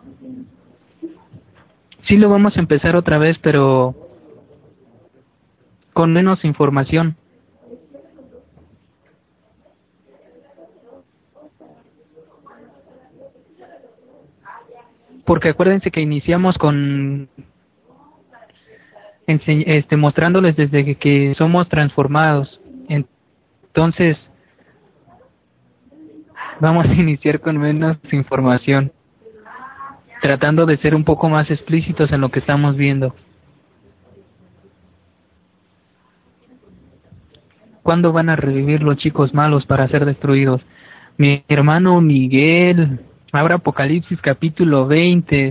Sí lo vamos a empezar otra vez, pero con menos información. Porque acuérdense que iniciamos con mostrándoles desde que somos transformados. Entonces, vamos a iniciar con menos información, tratando de ser un poco más explícitos en lo que estamos viendo. ¿Cuándo van a revivir los chicos malos para ser destruidos? Mi hermano Miguel, abra Apocalipsis capítulo 20,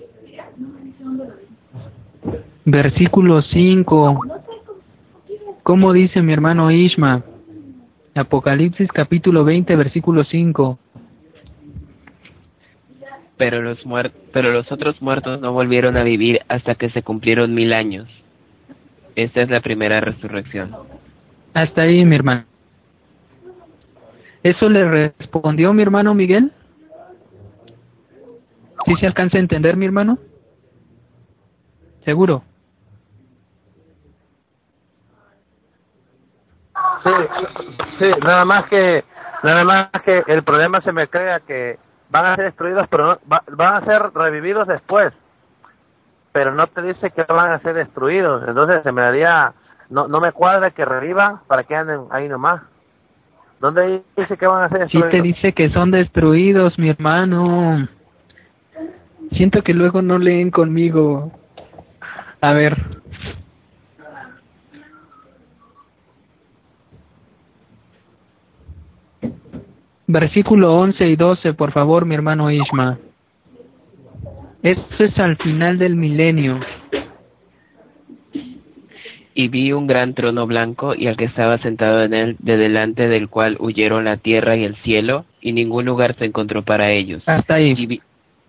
versículo 5. ¿Cómo dice mi hermano Ishma? Apocalipsis capítulo 20, versículo 5. Pero los otros muertos no volvieron a vivir hasta que se cumplieron 1000 años. Esta es la primera resurrección. Hasta ahí, mi hermano. ¿Eso le respondió mi hermano Miguel? ¿Sí se alcanza a entender, mi hermano? ¿Seguro? Sí, nada más que el problema se me crea que van a ser destruidos, pero no, van a ser revividos después, pero no te dice que van a ser destruidos. Entonces se me daría, no me cuadra que revivan para que anden ahí nomás. ¿Dónde dice que van a ser destruidos? Sí te dice que son destruidos, mi hermano. Siento que luego no leen conmigo. A ver. Versículo 11 y 12, por favor, mi hermano Ishma. Esto es al final del milenio. Y vi un gran trono blanco y al que estaba sentado en él, de delante del cual huyeron la tierra y el cielo, y ningún lugar se encontró para ellos. Hasta ahí.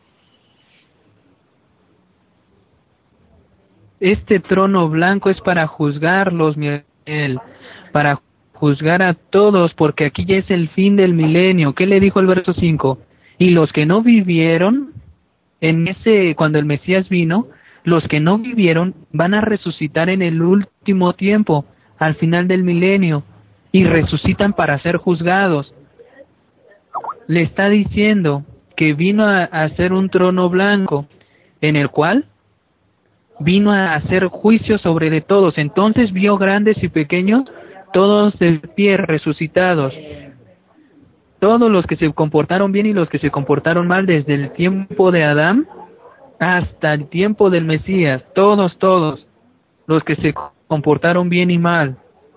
Este trono blanco es para juzgarlos, Miguel, para juzgar a todos, porque aquí ya es el fin del milenio. ¿Qué le dijo el verso 5? Y los que no vivieron cuando el Mesías vino, los que no vivieron van a resucitar en el último tiempo, al final del milenio, y resucitan para ser juzgados. Le está diciendo que vino a hacer un trono blanco, en el cual vino a hacer juicio sobre de todos. Entonces vio grandes y pequeños, todos de pie, resucitados. Todos los que se comportaron bien y los que se comportaron mal, desde el tiempo de Adán hasta el tiempo del Mesías. Todos, los que se comportaron bien y mal.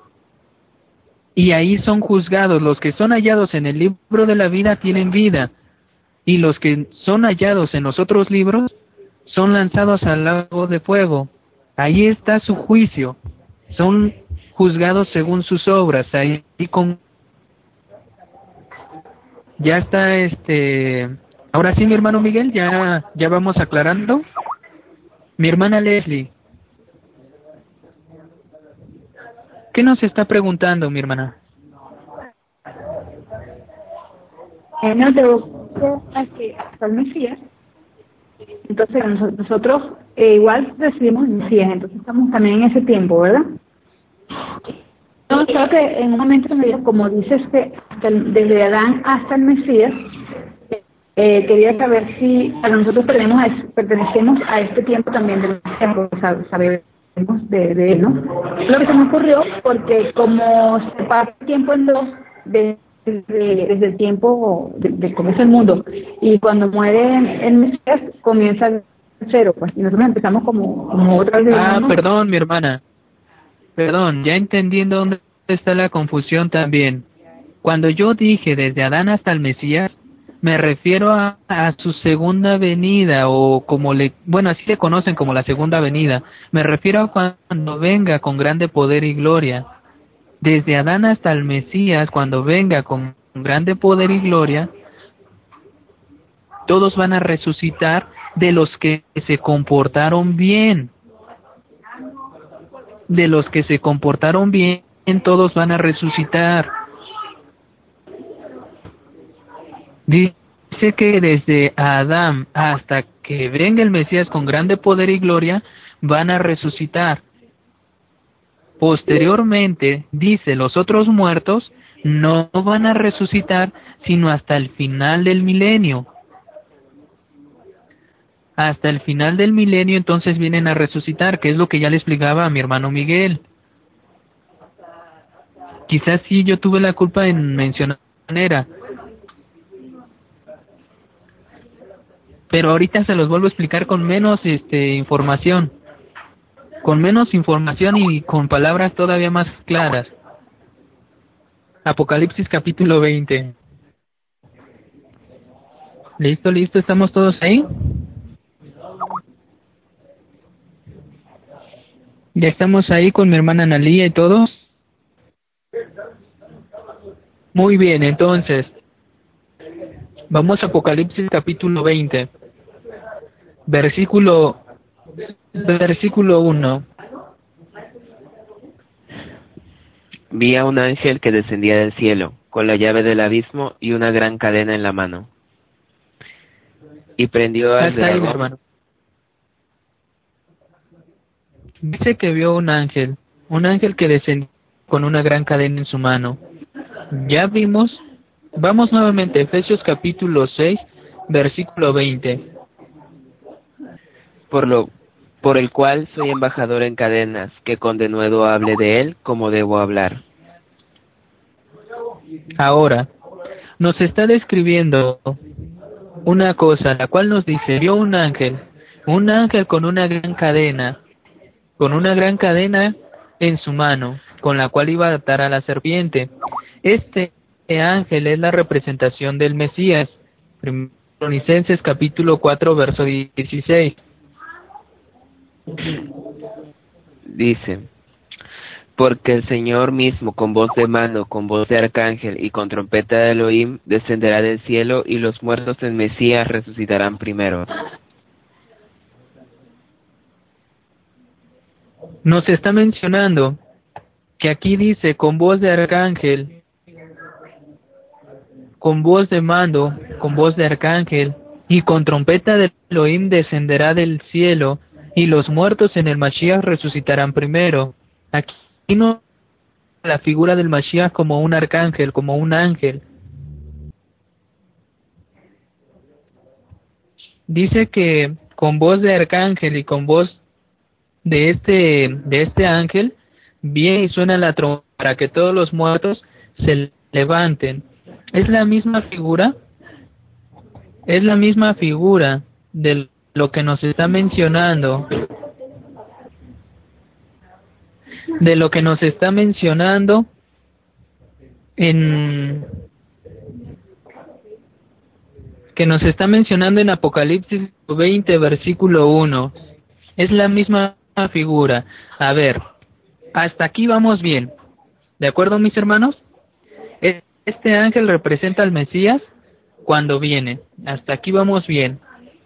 Y ahí son juzgados. Los que son hallados en el libro de la vida tienen vida. Y los que son hallados en los otros libros son lanzados al lago de fuego. Ahí está su juicio. Son juzgados según sus obras. Ahí ya está Ahora sí, mi hermano Miguel, ya vamos aclarando. Mi hermana Leslie, ¿qué nos está preguntando, mi hermana? No te hasta el Mesías. Entonces nosotros igual recibimos el Mesías, entonces estamos también en ese tiempo, ¿verdad? No, creo que en un momento me dijo, como dices que desde Adán hasta el Mesías, quería saber si nosotros pertenecemos a este tiempo también del Mesías, porque sabemos de él, ¿no? Lo que se me ocurrió, porque como se pasa el tiempo en dos, desde el tiempo del comienzo del mundo, y cuando muere el Mesías comienza el cero, pues, y nosotros empezamos como otra vez. Perdón, mi hermana. Perdón, ya entendiendo dónde está la confusión también. Cuando yo dije desde Adán hasta el Mesías, me refiero a su segunda venida, o así le conocen como la segunda venida. Me refiero a cuando venga con grande poder y gloria. Desde Adán hasta el Mesías, cuando venga con grande poder y gloria, todos van a resucitar de los que se comportaron bien. De los que se comportaron bien, todos van a resucitar. Dice dice que desde Adán hasta que venga el Mesías con grande poder y gloria, van a resucitar. Posteriormente, dice, los otros muertos no van a resucitar sino hasta el final del milenio. Hasta el final del milenio entonces vienen a resucitar, que es lo que ya le explicaba a mi hermano Miguel. Quizás sí yo tuve la culpa en mencionar de manera, pero ahorita se los vuelvo a explicar con menos información. Con menos información y con palabras todavía más claras. Apocalipsis capítulo 20. ¿Listo? ¿Estamos todos ahí? ¿Ya estamos ahí con mi hermana Analía y todos? Muy bien, entonces, vamos a Apocalipsis capítulo 20, versículo 1. Vi a un ángel que descendía del cielo, con la llave del abismo y una gran cadena en la mano. Y prendió al Hasta ahí, mi dragón. hermano. Dice que vio un ángel que descendió con una gran cadena en su mano. Ya vimos, vamos nuevamente, Efesios capítulo 6, versículo 20. Por el cual soy embajador en cadenas, que con denuedo hable de él como debo hablar. Ahora, nos está describiendo una cosa, la cual nos dice, vio un ángel con una gran cadena en su mano, con la cual iba a atar a la serpiente. Este ángel es la representación del Mesías. Tesalonicenses capítulo 4, verso 16. Dice, porque el Señor mismo, con voz de mando, con voz de arcángel y con trompeta de Elohim, descenderá del cielo, y los muertos en Mesías resucitarán primero. Nos está mencionando que aquí dice con voz de arcángel, con voz de mando, con voz de arcángel y con trompeta de Elohim descenderá del cielo, y los muertos en el Mashiach resucitarán primero. Aquí no la figura del Mashiach como un arcángel, como un ángel. Dice que con voz de arcángel y con voz de este ángel viene y suena la trompeta para que todos los muertos se levanten. Es la misma figura de lo que nos está mencionando, en Apocalipsis 20, versículo 1. Es la misma figura. A ver, hasta aquí vamos bien. ¿De acuerdo, mis hermanos? Este ángel representa al Mesías cuando viene. Hasta aquí vamos bien.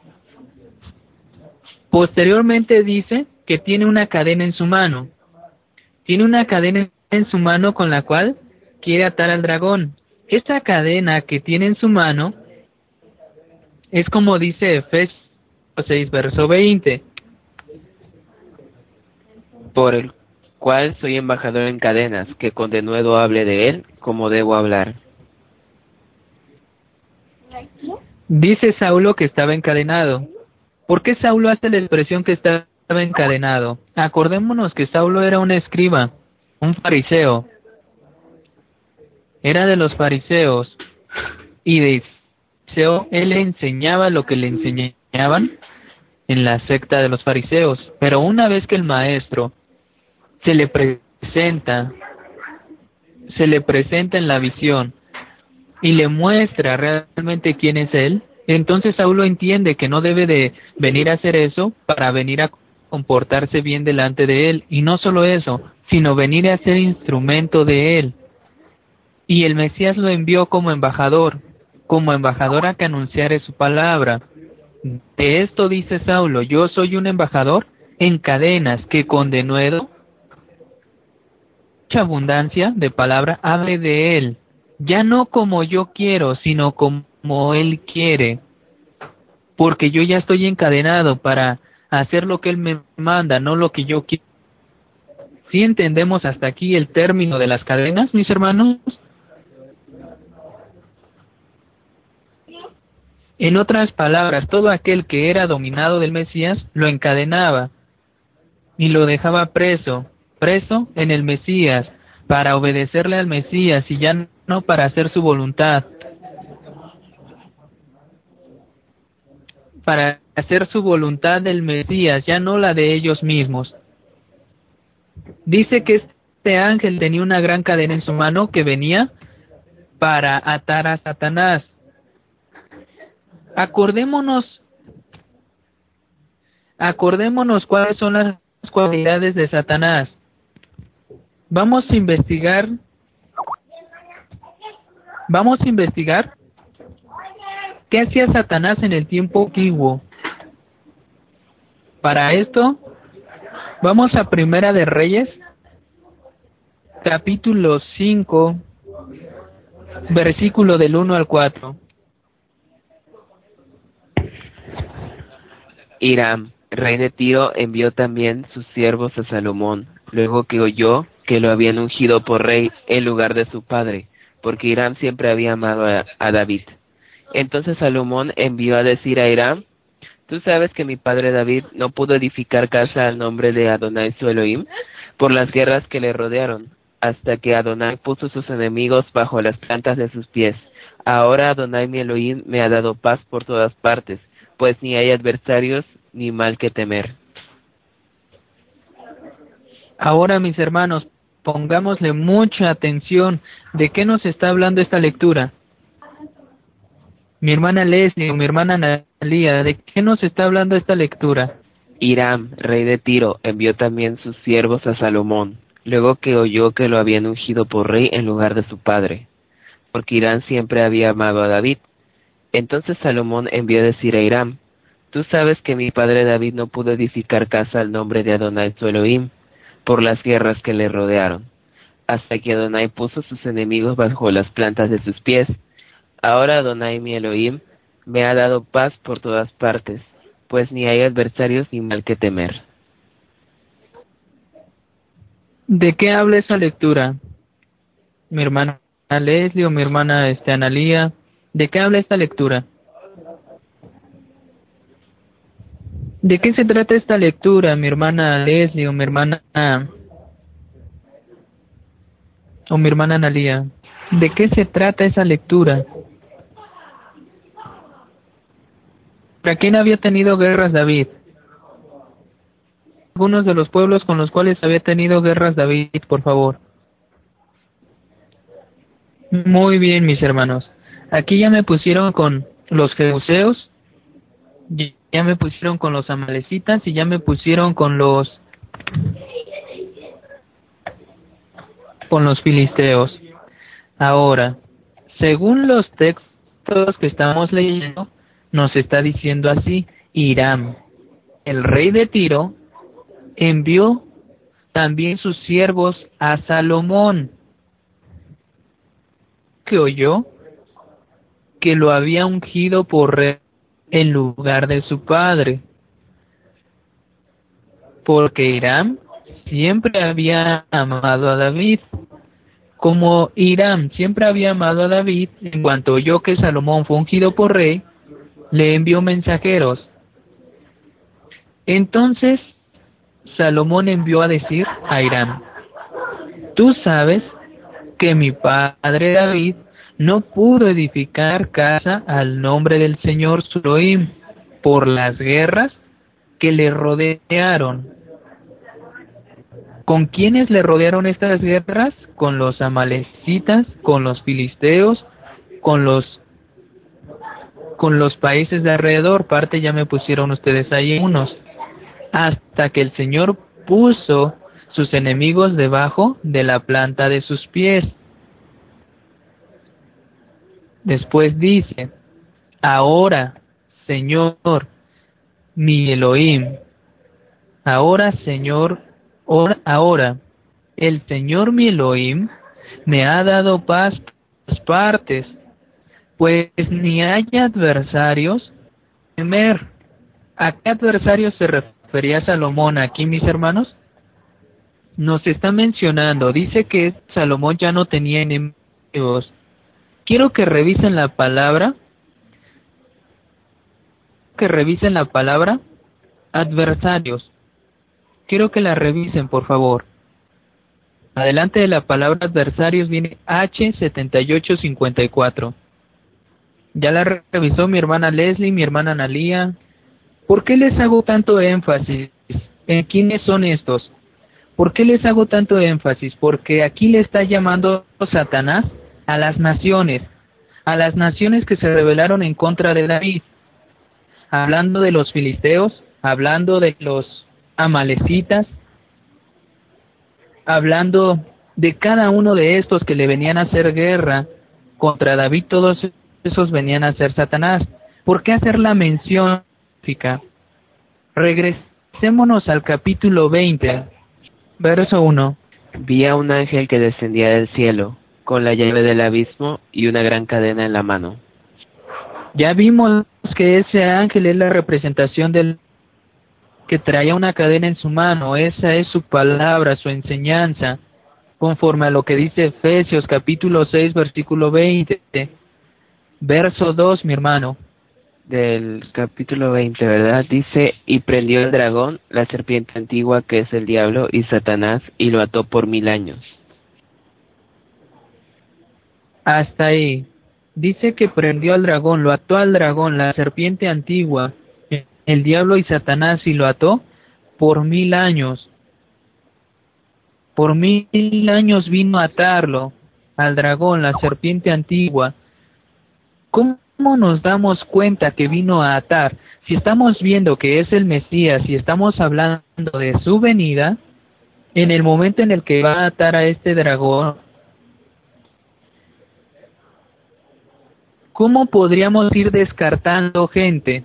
Posteriormente dice que tiene una cadena en su mano. Tiene una cadena en su mano con la cual quiere atar al dragón. Esta cadena que tiene en su mano es como dice Efesios 6, verso 20. Por el cual soy embajador en cadenas, que con denuedo hable de él como debo hablar. Dice Saulo que estaba encadenado. ¿Por qué Saulo hace la expresión que estaba encadenado? Acordémonos que Saulo era un escriba, un fariseo. Era de los fariseos. Y de fariseo él le enseñaba lo que le enseñaban en la secta de los fariseos. Pero una vez que el maestro se le presenta en la visión y le muestra realmente quién es él, entonces Saulo entiende que no debe de venir a hacer eso para venir a comportarse bien delante de él, y no solo eso, sino venir a ser instrumento de él. Y el Mesías lo envió como embajador a que anunciare su palabra. De esto dice Saulo, yo soy un embajador en cadenas, que con denuedo, mucha abundancia de palabra, hable de él, ya no como yo quiero, sino como como Él quiere, porque yo ya estoy encadenado para hacer lo que Él me manda, no lo que yo quiero. ¿Sí entendemos hasta aquí el término de las cadenas, mis hermanos? En otras palabras, todo aquel que era dominado del Mesías lo encadenaba y lo dejaba preso en el Mesías, para obedecerle al Mesías y ya no para hacer su voluntad. Para hacer su voluntad del Mesías, ya no la de ellos mismos. Dice que este ángel tenía una gran cadena en su mano que venía para atar a Satanás. Acordémonos cuáles son las cualidades de Satanás. Vamos a investigar qué hacía Satanás en el tiempo antiguo. Para esto, vamos a Primera de Reyes, capítulo 5, versículo del 1 al 4. Hiram, rey de Tiro, envió también sus siervos a Salomón, luego que oyó que lo habían ungido por rey en lugar de su padre, porque Hiram siempre había amado a David. Entonces Salomón envió a decir a Hiram: tú sabes que mi padre David no pudo edificar casa al nombre de Adonai su Elohim por las guerras que le rodearon, hasta que Adonai puso sus enemigos bajo las plantas de sus pies. Ahora Adonai mi Elohim me ha dado paz por todas partes, pues ni hay adversarios ni mal que temer. Ahora, mis hermanos, pongámosle mucha atención. ¿De qué nos está hablando esta lectura? Mi hermana Leslie o mi hermana Analía, ¿de qué nos está hablando esta lectura? Hiram, rey de Tiro, envió también sus siervos a Salomón, luego que oyó que lo habían ungido por rey en lugar de su padre, porque Hiram siempre había amado a David. Entonces Salomón envió a decir a Hiram: tú sabes que mi padre David no pudo edificar casa al nombre de Adonai su Elohim por las guerras que le rodearon, hasta que Adonai puso sus enemigos bajo las plantas de sus pies. Ahora Adonai mi Elohim me ha dado paz por todas partes, pues ni hay adversarios ni mal que temer. ¿De qué habla esa lectura? Mi hermana Leslie o mi hermana Analía, ¿de qué habla esta lectura? ¿De qué se trata esta lectura, mi hermana Leslie o mi hermana Analía? ¿De qué se trata esa lectura? ¿Para quién había tenido guerras David? Algunos de los pueblos con los cuales había tenido guerras David, por favor. Muy bien, mis hermanos. Aquí ya me pusieron con los jebuseos, ya me pusieron con los amalecitas y ya me pusieron con los filisteos. Ahora, según los textos que estamos leyendo, nos está diciendo así: Hiram, el rey de Tiro, envió también sus siervos a Salomón, que oyó que lo había ungido por rey en lugar de su padre, porque Hiram siempre había amado a David. Como Hiram siempre había amado a David, en cuanto oyó que Salomón fue ungido por rey, le envió mensajeros. Entonces Salomón envió a decir a Hiram: tú sabes que mi padre David no pudo edificar casa al nombre del Señor su Elohim por las guerras que le rodearon. ¿Con quiénes le rodearon estas guerras? Con los amalecitas, con los filisteos, con los países de alrededor. Parte ya me pusieron ustedes ahí unos. Hasta que el Señor puso sus enemigos debajo de la planta de sus pies. Después dice: ahora, Señor, mi Elohim, ahora, Señor, ahora, el Señor mi Elohim me ha dado paz por todas partes, pues ni hay adversarios temer. ¿A qué adversarios se refería Salomón aquí, mis hermanos? Nos está mencionando, dice que Salomón ya no tenía enemigos. Quiero que revisen la palabra, adversarios. Quiero que la revisen, por favor. Adelante de la palabra adversarios viene H7854. Ya la revisó mi hermana Leslie, mi hermana Analía. ¿Por qué les hago tanto énfasis en quiénes son estos? ¿Por qué les hago tanto énfasis? Porque aquí le está llamando Satanás a las naciones que se rebelaron en contra de David. Hablando de los filisteos, hablando de los amalecitas, hablando de cada uno de estos que le venían a hacer guerra contra David, todos esos venían a ser Satanás. ¿Por qué hacer la mención? Regresémonos al capítulo 20, verso 1. Vi a un ángel que descendía del cielo, con la llave del abismo y una gran cadena en la mano. Ya vimos que ese ángel es la representación del que traía una cadena en su mano. Esa es su palabra, su enseñanza, conforme a lo que dice Efesios capítulo 6, versículo 20. Verso 2, mi hermano. Del capítulo 20, ¿verdad? Dice, y prendió el dragón, la serpiente antigua que es el diablo y Satanás, y lo ató por 1000 años. Hasta ahí. Dice que prendió al dragón, lo ató al dragón, la serpiente antigua, el diablo y Satanás, y lo ató por 1000 años. Por 1000 años vino a atarlo al dragón, la serpiente antigua. ¿Cómo nos damos cuenta que vino a atar? Si estamos viendo que es el Mesías y estamos hablando de su venida, en el momento en el que va a atar a este dragón, ¿cómo podríamos ir descartando gente?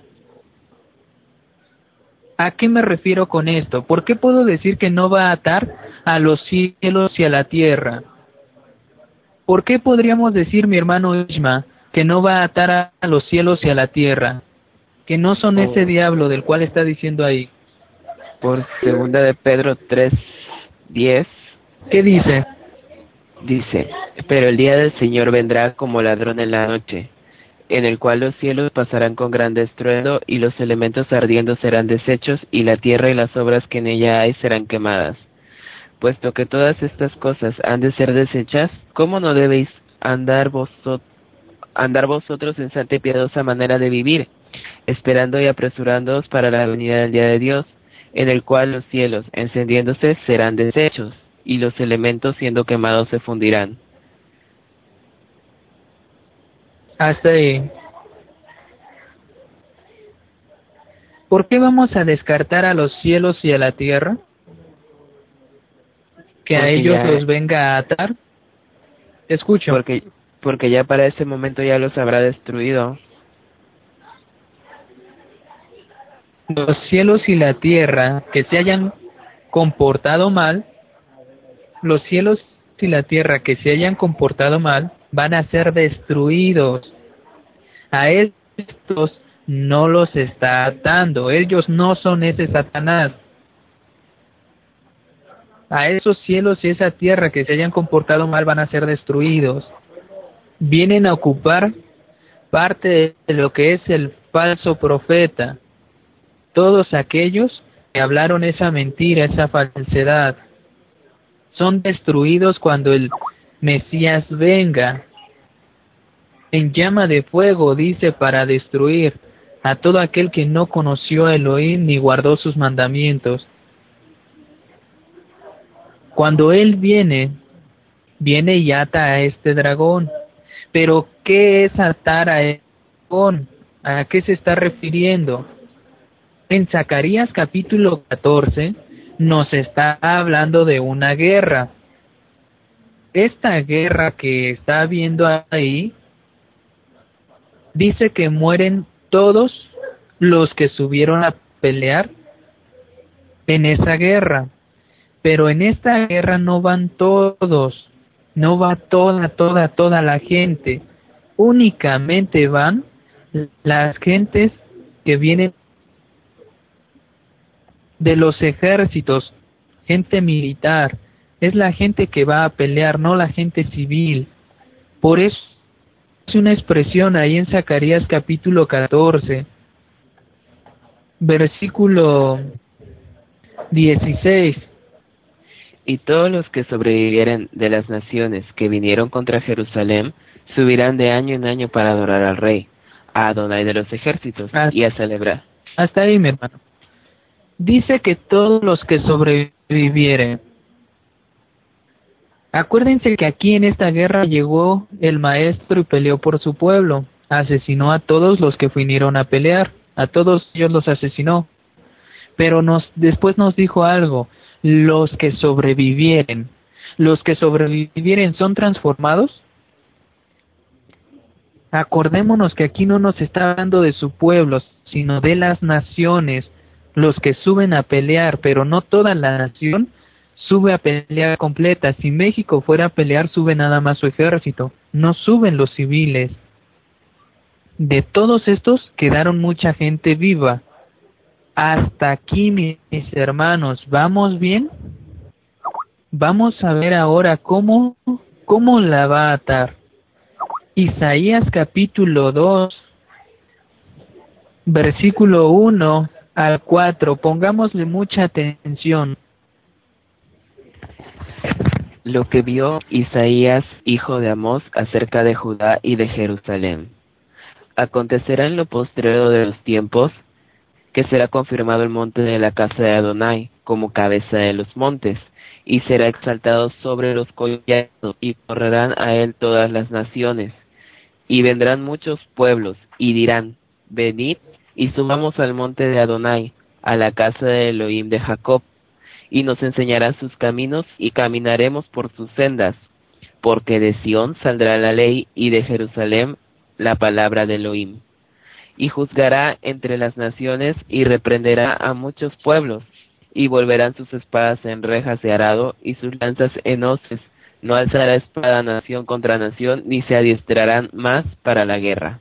¿A qué me refiero con esto? ¿Por qué puedo decir que no va a atar a los cielos y a la tierra? ¿Por qué podríamos decir, mi hermano Ishma, que no va a atar a los cielos y a la tierra? Que no son ese diablo del cual está diciendo ahí. Por segunda de Pedro 3:10. ¿Qué dice? Dice, pero el día del Señor vendrá como ladrón en la noche, en el cual los cielos pasarán con gran estruendo, y los elementos ardiendo serán deshechos, y la tierra y las obras que en ella hay serán quemadas. Puesto que todas estas cosas han de ser deshechas, ¿cómo no debéis andar vosotros en santa y piadosa manera de vivir, esperando y apresurándoos para la venida del día de Dios, en el cual los cielos, encendiéndose, serán deshechos, y los elementos, siendo quemados, se fundirán? Hasta ahí. ¿Por qué vamos a descartar a los cielos y a la tierra? ¿Que a ellos los venga a atar? Te escucho. Porque ya para ese momento ya los habrá destruido. Los cielos y la tierra que se hayan comportado mal, los cielos y la tierra que se hayan comportado mal van a ser destruidos. A estos no los está atando, ellos no son ese Satanás. A esos cielos y esa tierra que se hayan comportado mal van a ser destruidos. Vienen a ocupar parte de lo que es el falso profeta. Todos aquellos que hablaron esa mentira, esa falsedad, son destruidos cuando el Mesías venga en llama de fuego, dice, para destruir a todo aquel que no conoció a Elohim ni guardó sus mandamientos. Cuando Él viene y ata a este dragón. Pero, ¿qué es atar a este dragón? ¿A qué se está refiriendo? En Zacarías capítulo 14 nos está hablando de una guerra. Esta guerra que está habiendo ahí dice que mueren todos los que subieron a pelear en esa guerra. Pero en esta guerra no van todos, no va toda la gente. únicamente van las gentes que vienen de los ejércitos, gente militar. Es la gente que va a pelear, no la gente civil. Por eso es una expresión ahí en Zacarías capítulo 14, versículo 16. Y todos los que sobrevivieren de las naciones que vinieron contra Jerusalén subirán de año en año para adorar al Rey, a Adonai de los ejércitos, y a celebrar. Hasta ahí, mi hermano. Dice que todos los que sobrevivieren. Acuérdense que aquí en esta guerra llegó el maestro y peleó por su pueblo. Asesinó a todos los que vinieron a pelear. A todos ellos los asesinó. Pero después nos dijo algo. Los que sobrevivieren. ¿Los que sobrevivieren son transformados? Acordémonos que aquí no nos está hablando de su pueblo, sino de las naciones, los que suben a pelear, pero no toda la nación sube a pelear completa. Si México fuera a pelear, sube nada más su ejército, no suben los civiles. De todos estos quedaron mucha gente viva. Hasta aquí, mis hermanos, ¿vamos bien? Vamos a ver ahora cómo la va a atar. Isaías capítulo 2, versículo 1 al 4. Pongámosle mucha atención. Lo que vio Isaías, hijo de Amós, acerca de Judá y de Jerusalén. Acontecerá en lo postrero de los tiempos, que será confirmado el monte de la casa de Adonai, como cabeza de los montes, y será exaltado sobre los collados, y correrán a él todas las naciones. Y vendrán muchos pueblos, y dirán, venid, y subamos al monte de Adonai, a la casa de Elohim de Jacob, y nos enseñará sus caminos, y caminaremos por sus sendas, porque de Sión saldrá la ley, y de Jerusalén la palabra de Elohim. Y juzgará entre las naciones, y reprenderá a muchos pueblos, y volverán sus espadas en rejas de arado, y sus lanzas en hoces. No alzará espada nación contra nación, ni se adiestrarán más para la guerra.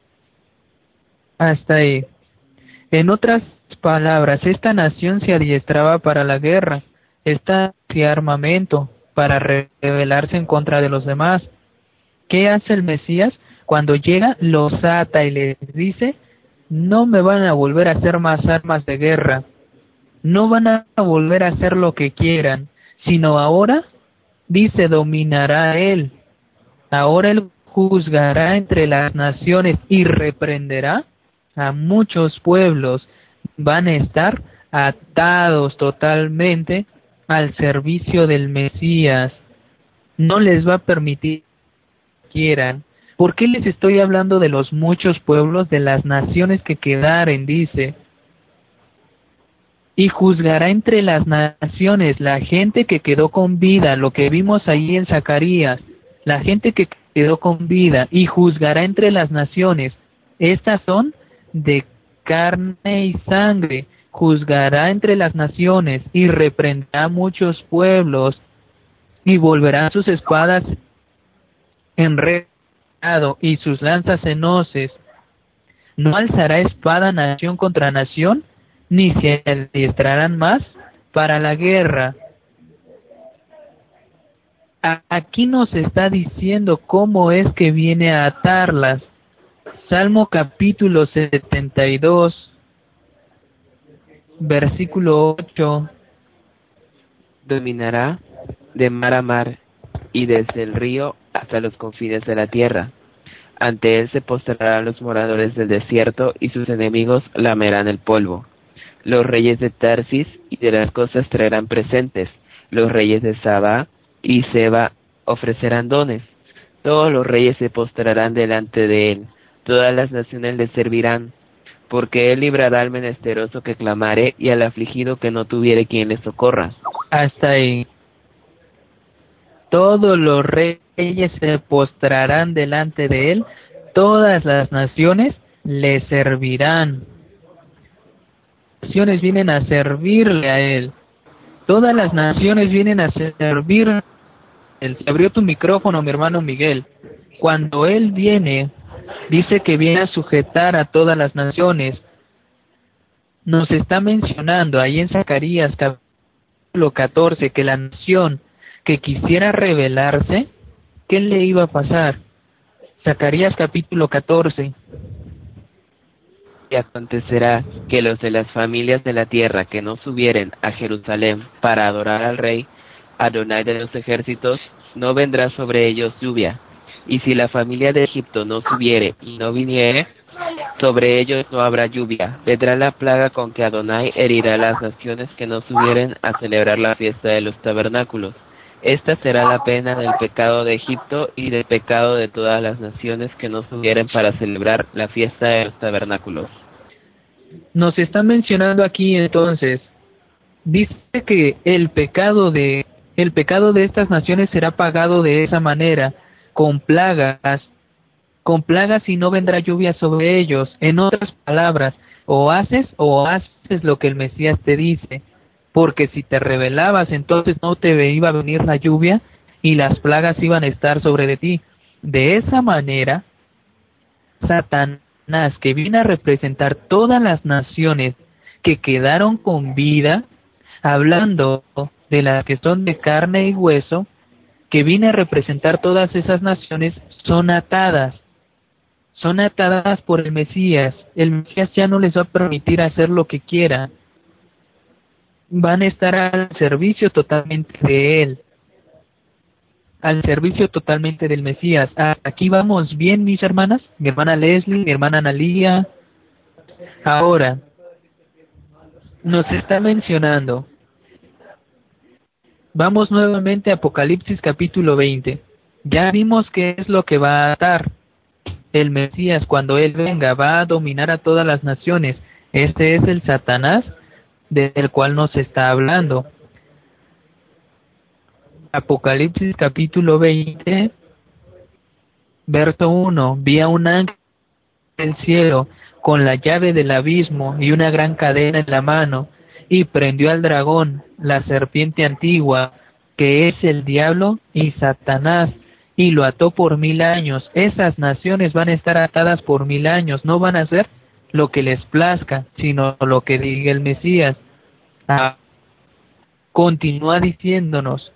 Hasta ahí. En otras palabras, esta nación se adiestraba para la guerra. Esta hacía armamento para rebelarse en contra de los demás. ¿Qué hace el Mesías? Cuando llega, los ata y les dice, no me van a volver a hacer más armas de guerra. No van a volver a hacer lo que quieran, sino ahora, dice, dominará él. Ahora él juzgará entre las naciones y reprenderá a muchos pueblos. Van a estar atados totalmente al servicio del Mesías. No les va a permitir que quieran. ¿Por qué les estoy hablando de los muchos pueblos, de las naciones que quedaren? Dice, y juzgará entre las naciones, la gente que quedó con vida, lo que vimos ahí en Zacarías, la gente que quedó con vida, y juzgará entre las naciones. Estas son de carne y sangre. Juzgará entre las naciones y reprenderá muchos pueblos, y volverá sus espadas en reado y sus lanzas en hoces. No alzará espada nación contra nación, ni se adiestrarán más para la guerra. Aquí nos está diciendo cómo es que viene a atarlas. Salmo capítulo 72, versículo 8. Dominará de mar a mar, y desde el río hasta los confines de la tierra. Ante él se postrarán los moradores del desierto, y sus enemigos lamerán el polvo. Los reyes de Tarsis y de las costas traerán presentes. Los reyes de Sabá y Seba ofrecerán dones. Todos los reyes se postrarán delante de él. Todas las naciones le servirán. Porque él librará al menesteroso que clamare, y al afligido que no tuviere quien le socorra. Hasta ahí. Todos los reyes se postrarán delante de él. Todas las naciones le servirán. Naciones vienen a servirle a él. Todas las naciones vienen a servir. Se abrió tu micrófono, mi hermano Miguel. cuando Él viene, dice que viene a sujetar a todas las naciones. Nos está mencionando ahí en Zacarías capítulo 14 que la nación que quisiera rebelarse, ¿qué le iba a pasar? Zacarías capítulo 14. Y acontecerá que los de las familias de la tierra que no subieren a Jerusalén para adorar al Rey, Adonai de los ejércitos, no vendrá sobre ellos lluvia. Y si la familia de Egipto no subiere y no viniere, sobre ellos no habrá lluvia. Vendrá la plaga con que Adonai herirá a las naciones que no subieren a celebrar la fiesta de los tabernáculos. Esta será la pena del pecado de Egipto y del pecado de todas las naciones que no subieren para celebrar la fiesta de los tabernáculos. Nos está mencionando aquí entonces, dice que el pecado de estas naciones será pagado de esa manera, con plagas y no vendrá lluvia sobre ellos. En otras palabras, o haces lo que el Mesías te dice, porque si te rebelabas, entonces no te iba a venir la lluvia y las plagas iban a estar sobre de ti. De esa manera, Satanás, que viene a representar todas las naciones que quedaron con vida, hablando de las que son de carne y hueso, que viene a representar todas esas naciones, son atadas por el Mesías. El Mesías ya no les va a permitir hacer lo que quiera, van a estar al servicio totalmente de Él, al servicio totalmente del Mesías. Aquí vamos bien, mis hermanas, mi hermana Leslie, mi hermana Analía. Ahora, nos está mencionando, vamos nuevamente a Apocalipsis capítulo 20. Ya vimos qué es lo que va a atar el Mesías cuando Él venga, va a dominar a todas las naciones. Este es el Satanás del cual nos está hablando. Apocalipsis capítulo 20, verso 1. Vi a un ángel del cielo con la llave del abismo y una gran cadena en la mano, y prendió al dragón, la serpiente antigua, que es el diablo y Satanás, y lo ató por 1000 años. Esas naciones van a estar atadas por 1000 años, no van a hacer lo que les plazca, sino lo que diga el Mesías. Continúa diciéndonos,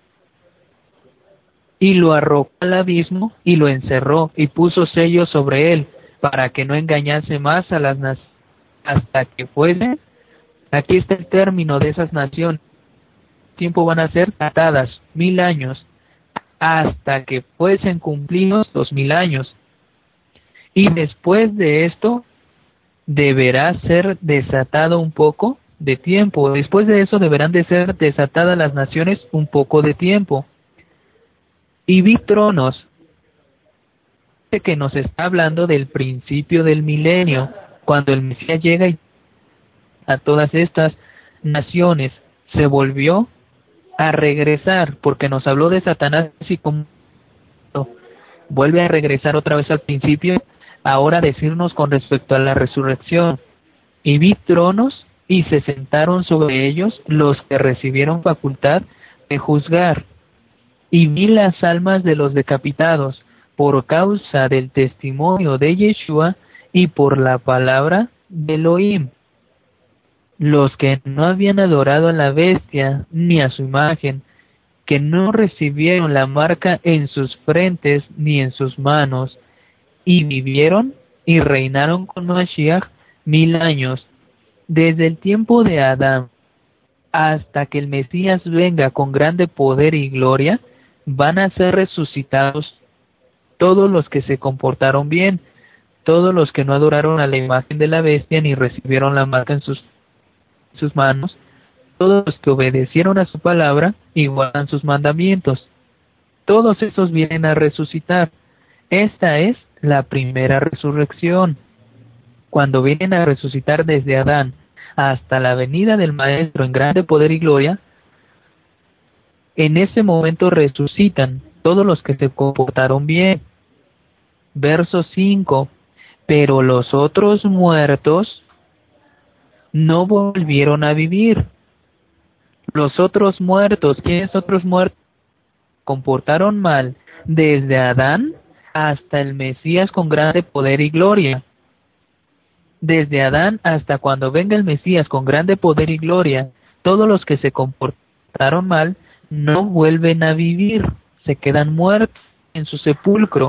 y lo arrojó al abismo y lo encerró y puso sellos sobre él para que no engañase más a las naciones hasta que fuesen. Aquí está el término de esas naciones. Tiempo van a ser atadas 1000 años hasta que fuesen cumplidos 2000 años. Y después de esto deberá ser desatado un poco de tiempo. Después de eso deberán de ser desatadas las naciones un poco de tiempo. Y vi tronos, que nos está hablando del principio del milenio, cuando el Mesías llega y a todas estas naciones se volvió a regresar, porque nos habló de Satanás y como vuelve a regresar otra vez al principio, ahora decirnos con respecto a la resurrección. Y vi tronos y se sentaron sobre ellos los que recibieron facultad de juzgar. Y vi las almas de los decapitados por causa del testimonio de Yeshua y por la palabra de Elohim, los que no habían adorado a la bestia ni a su imagen, que no recibieron la marca en sus frentes ni en sus manos, y vivieron y reinaron con Mashiach 1000 años, desde el tiempo de Adán hasta que el Mesías venga con grande poder y gloria. Van a ser resucitados todos los que se comportaron bien, todos los que no adoraron a la imagen de la bestia ni recibieron la marca en sus manos, todos los que obedecieron a su palabra y guardan sus mandamientos. Todos esos vienen a resucitar. Esta es la primera resurrección. Cuando vienen a resucitar desde Adán hasta la venida del Maestro en grande poder y gloria, en ese momento resucitan todos los que se comportaron bien. Verso 5. Pero los otros muertos no volvieron a vivir. Los otros muertos, ¿quiénes otros muertos? Comportaron mal desde Adán hasta el Mesías con grande poder y gloria. Desde Adán hasta cuando venga el Mesías con grande poder y gloria, todos los que se comportaron mal no vuelven a vivir, se quedan muertos en su sepulcro.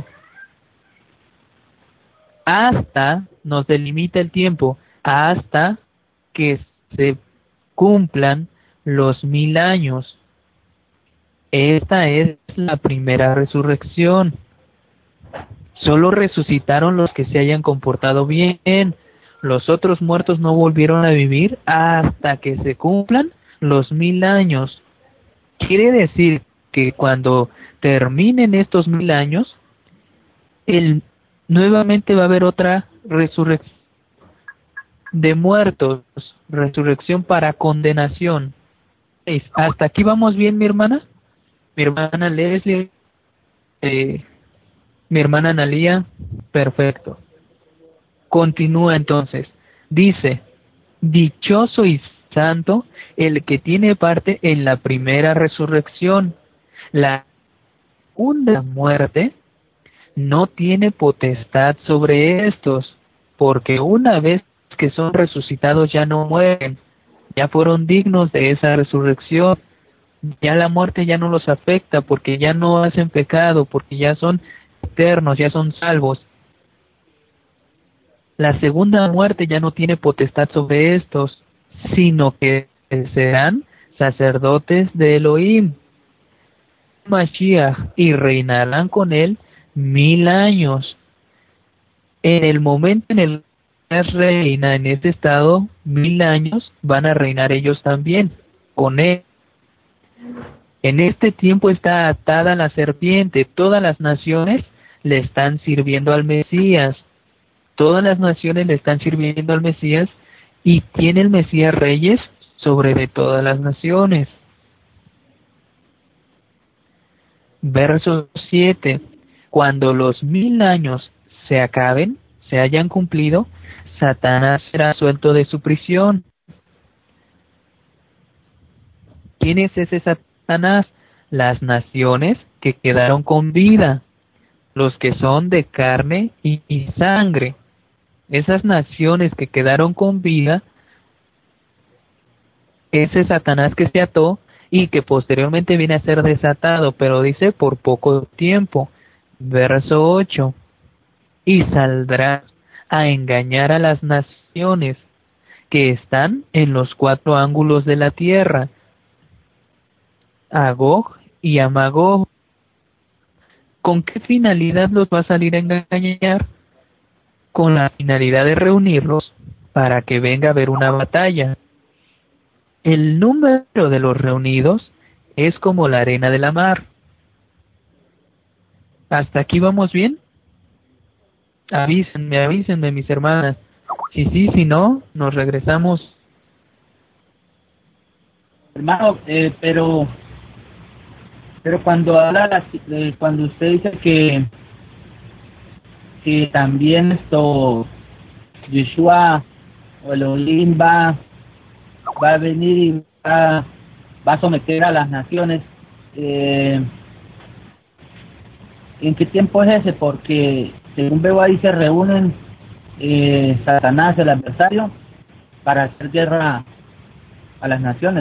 Hasta, nos delimita el tiempo, hasta que se cumplan los 1000 años. Esta es la primera resurrección. Solo resucitaron los que se hayan comportado bien. Los otros muertos no volvieron a vivir hasta que se cumplan los 1000 años. Quiere decir que cuando terminen estos 1000 años, nuevamente va a haber otra resurrección de muertos, resurrección para condenación. ¿Hasta aquí vamos bien, mi hermana? Mi hermana Leslie, mi hermana Analía, perfecto. Continúa entonces. Dice, dichoso y santo el que tiene parte en la primera resurrección. La segunda muerte no tiene potestad sobre estos, porque una vez que son resucitados ya no mueren, ya fueron dignos de esa resurrección. Ya la muerte ya no los afecta porque ya no hacen pecado, porque ya son eternos, ya son salvos. La segunda muerte ya no tiene potestad sobre estos, sino que serán sacerdotes de Elohim, Mashiach, y reinarán con él 1000 años. En el momento en el que reina en este estado 1000 años, van a reinar ellos también con él. En este tiempo está atada la serpiente. Todas las naciones le están sirviendo al Mesías. Todas las naciones le están sirviendo al Mesías y tiene el Mesías reyes sobre de todas las naciones. Verso 7. Cuando los 1000 años se acaben, se hayan cumplido, Satanás será suelto de su prisión. ¿Quién es ese Satanás? Las naciones que quedaron con vida, los que son de carne y sangre. Esas naciones que quedaron con vida, ese Satanás que se ató y que posteriormente viene a ser desatado, pero dice por poco tiempo. Verso 8. Y saldrá a engañar a las naciones que están en los 4 ángulos de la tierra, a Gog y a Magog. ¿Con qué finalidad los va a salir a engañar? Con la finalidad de reunirlos para que venga a haber una batalla. El número de los reunidos es como la arena de la mar. ¿Hasta aquí vamos bien? Avísenme mis hermanas. Si sí, si no, nos regresamos. Hermano, pero cuando habla, cuando usted dice que también Yeshua o Elohim va a venir y va a someter a las naciones, ¿en qué tiempo es ese? Porque según veo ahí se reúnen Satanás, el adversario, para hacer guerra a las naciones,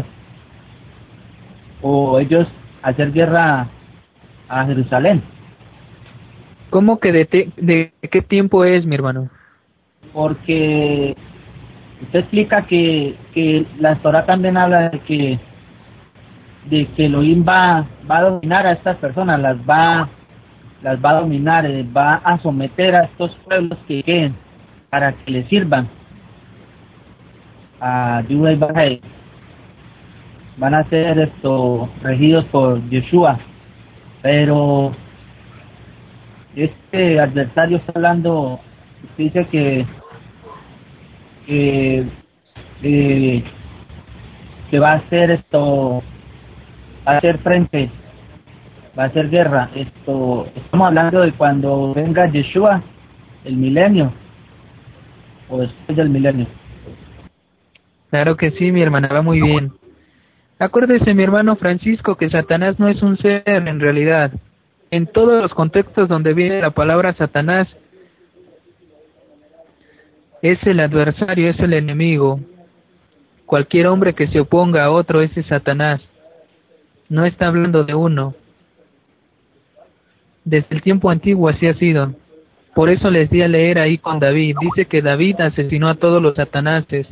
o ellos hacer guerra a Jerusalén. ¿Cómo que de qué tiempo es, mi hermano? Porque usted explica que la Torah también habla de que Elohim va a dominar a estas personas, las va a dominar, va a someter a estos pueblos que queden para que le sirvan a Judá y Israel. Van a ser regidos por Yeshua, pero este adversario está hablando, dice que va a hacer va a hacer frente, va a hacer guerra. Estamos hablando de cuando venga Yeshua, el milenio, o después del milenio. Claro que sí, mi hermana, va muy bien. Acuérdese, mi hermano Francisco, que Satanás no es un ser en realidad. En todos los contextos donde viene la palabra Satanás, es el adversario, es el enemigo. Cualquier hombre que se oponga a otro, ese es Satanás. No está hablando de uno. Desde el tiempo antiguo así ha sido. Por eso les di a leer ahí con David. Dice que David asesinó a todos los satanases.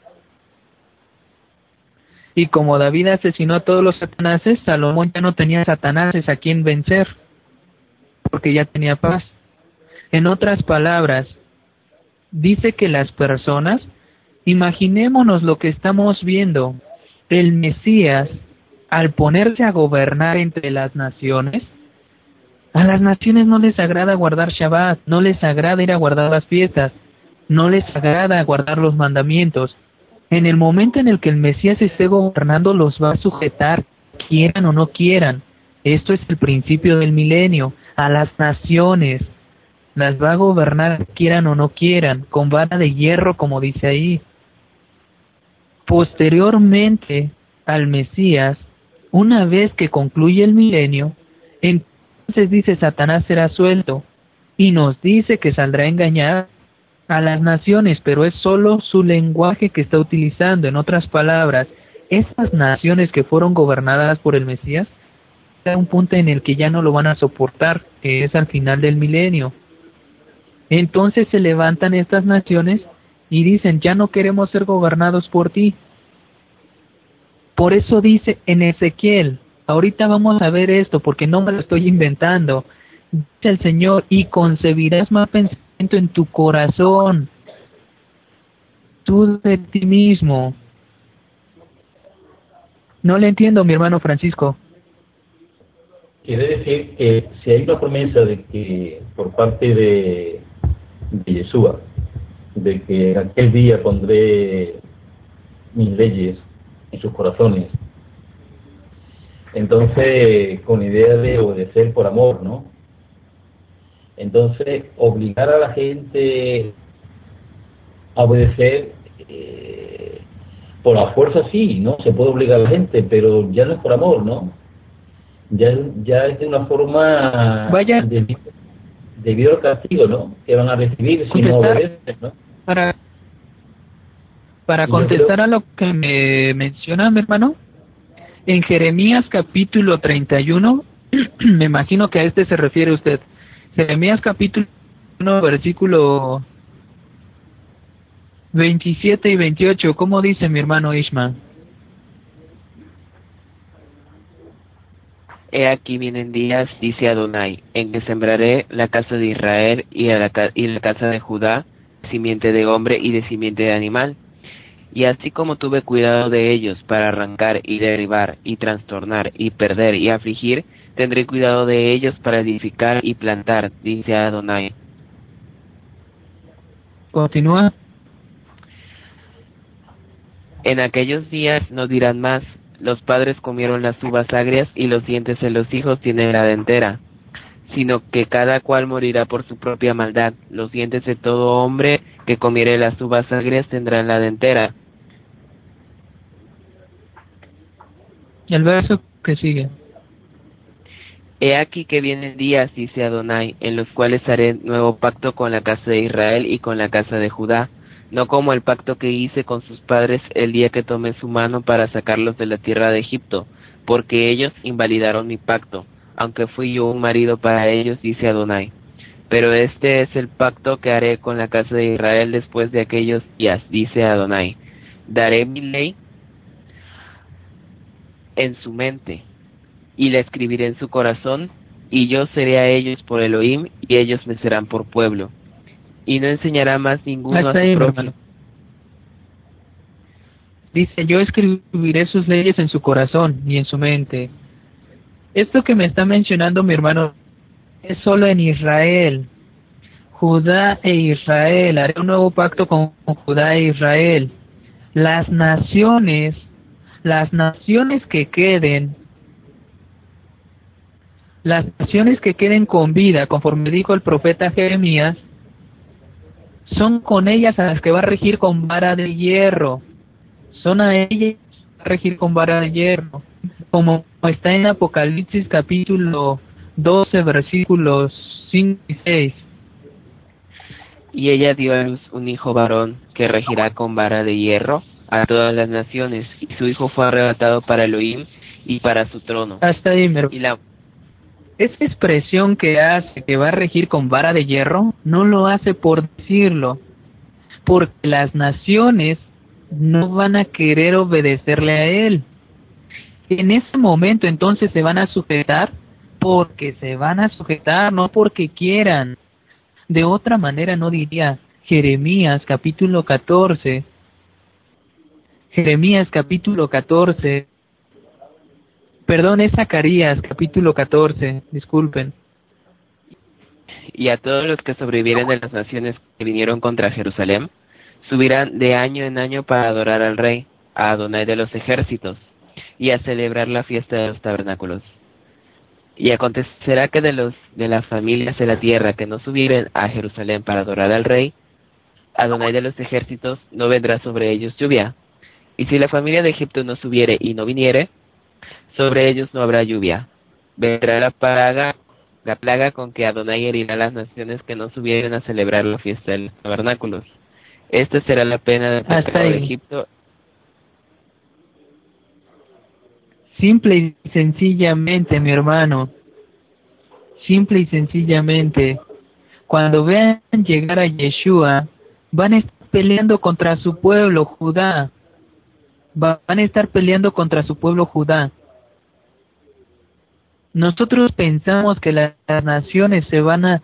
Y como David asesinó a todos los satanases, Salomón ya no tenía satanases a quien vencer, porque ya tenía paz. En otras palabras, dice que las personas, imaginémonos lo que estamos viendo, el Mesías, al ponerse a gobernar entre las naciones, a las naciones no les agrada guardar Shabbat, no les agrada ir a guardar las fiestas, no les agrada guardar los mandamientos. En el momento en el que el Mesías esté gobernando, los va a sujetar, quieran o no quieran. Esto es el principio del milenio. A las naciones las va a gobernar, quieran o no quieran, con vara de hierro, como dice ahí. Posteriormente al Mesías, una vez que concluye el milenio, entonces dice Satanás será suelto, y nos dice que saldrá a engañar a las naciones, pero es solo su lenguaje que está utilizando. En otras palabras, estas naciones que fueron gobernadas por el Mesías, hay un punto en el que ya no lo van a soportar, que es al final del milenio. Entonces se levantan estas naciones y dicen, ya no queremos ser gobernados por ti. Por eso dice en Ezequiel, ahorita vamos a ver esto, porque no me lo estoy inventando, dice el Señor, y concebirás más pensamiento en tu corazón, tú de ti mismo. No le entiendo, mi hermano Francisco. Quiere decir que si hay una promesa de que por parte de Yeshua, de que en aquel día pondré mis leyes en sus corazones, entonces con idea de obedecer por amor, ¿no? Entonces obligar a la gente a obedecer por la fuerza sí, ¿no? Se puede obligar a la gente, pero ya no es por amor, ¿no? Ya es de una forma debido al castigo, ¿no? Que van a recibir si no obedecen, ¿no? Para contestar a lo que me menciona mi hermano, en Jeremías capítulo 31, me imagino que a este se refiere usted. Jeremías capítulo 1, versículo 27 y 28, ¿cómo dice mi hermano Ishma? He aquí vienen días, dice Adonai, en que sembraré la casa de Israel y la casa de Judá, simiente de hombre y de simiente de animal. Y así como tuve cuidado de ellos para arrancar y derribar y trastornar y perder y afligir, tendré cuidado de ellos para edificar y plantar, dice Adonai. Continúa. En aquellos días no dirán más, los padres comieron las uvas agrias y los dientes de los hijos tienen la dentera, sino que cada cual morirá por su propia maldad. Los dientes de todo hombre que comiere las uvas agrias tendrán la dentera. El verso que sigue. He aquí que vienen días, dice Adonai, en los cuales haré nuevo pacto con la casa de Israel y con la casa de Judá, no como el pacto que hice con sus padres el día que tomé su mano para sacarlos de la tierra de Egipto, porque ellos invalidaron mi pacto, aunque fui yo un marido para ellos, dice Adonai. Pero este es el pacto que haré con la casa de Israel después de aquellos días, dice Adonai. Daré mi ley en su mente, y la escribiré en su corazón, y yo seré a ellos por Elohim, y ellos me serán por pueblo. Y no enseñará más ninguno a su prójimo. Dice, yo escribiré sus leyes en su corazón y en su mente. Esto que me está mencionando mi hermano es solo en Israel. Judá e Israel. Haré un nuevo pacto con Judá e Israel. Las naciones que queden, con vida, conforme dijo el profeta Jeremías, son con ellas a las que va a regir con vara de hierro. Son a ellas a regir con vara de hierro. Como está en Apocalipsis capítulo 12, versículos 5 y 6. Y ella dio a luz un hijo varón que regirá con vara de hierro a todas las naciones, y su hijo fue arrebatado para Elohim y para su trono. Hasta ahí, esa expresión que hace que va a regir con vara de hierro, no lo hace por decirlo, porque las naciones no van a querer obedecerle a él. En ese momento entonces se van a sujetar porque se van a sujetar, no porque quieran. De otra manera no diría Jeremías capítulo 14. Jeremías capítulo 14. Perdón, es Zacarías capítulo 14, disculpen. Y a todos los que sobrevivieren de las naciones que vinieron contra Jerusalén, subirán de año en año para adorar al Rey, a Adonai de los ejércitos, y a celebrar la fiesta de los tabernáculos. Y acontecerá que de las familias de la tierra que no subieren a Jerusalén para adorar al Rey, Adonai de los ejércitos, no vendrá sobre ellos lluvia. Y si la familia de Egipto no subiere y no viniere, sobre ellos no habrá lluvia. Vendrá la plaga con que Adonai herirá a las naciones que no subieren a celebrar la fiesta de los tabernáculos. Esta será la pena del pecado de Egipto. Simple y sencillamente, mi hermano, simple y sencillamente, cuando vean llegar a Yeshua, van a estar peleando contra su pueblo, Judá. Van a estar peleando contra su pueblo, Judá. Nosotros pensamos que las naciones se van a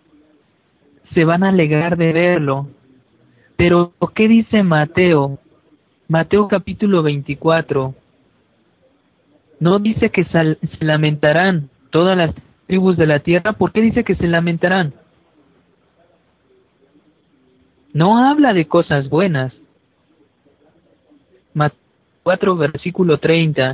alegrar de verlo. Pero, ¿qué dice Mateo? Mateo capítulo 24. No dice que se lamentarán todas las tribus de la tierra. ¿Por qué dice que se lamentarán? No habla de cosas buenas. Mateo 4, versículo 30.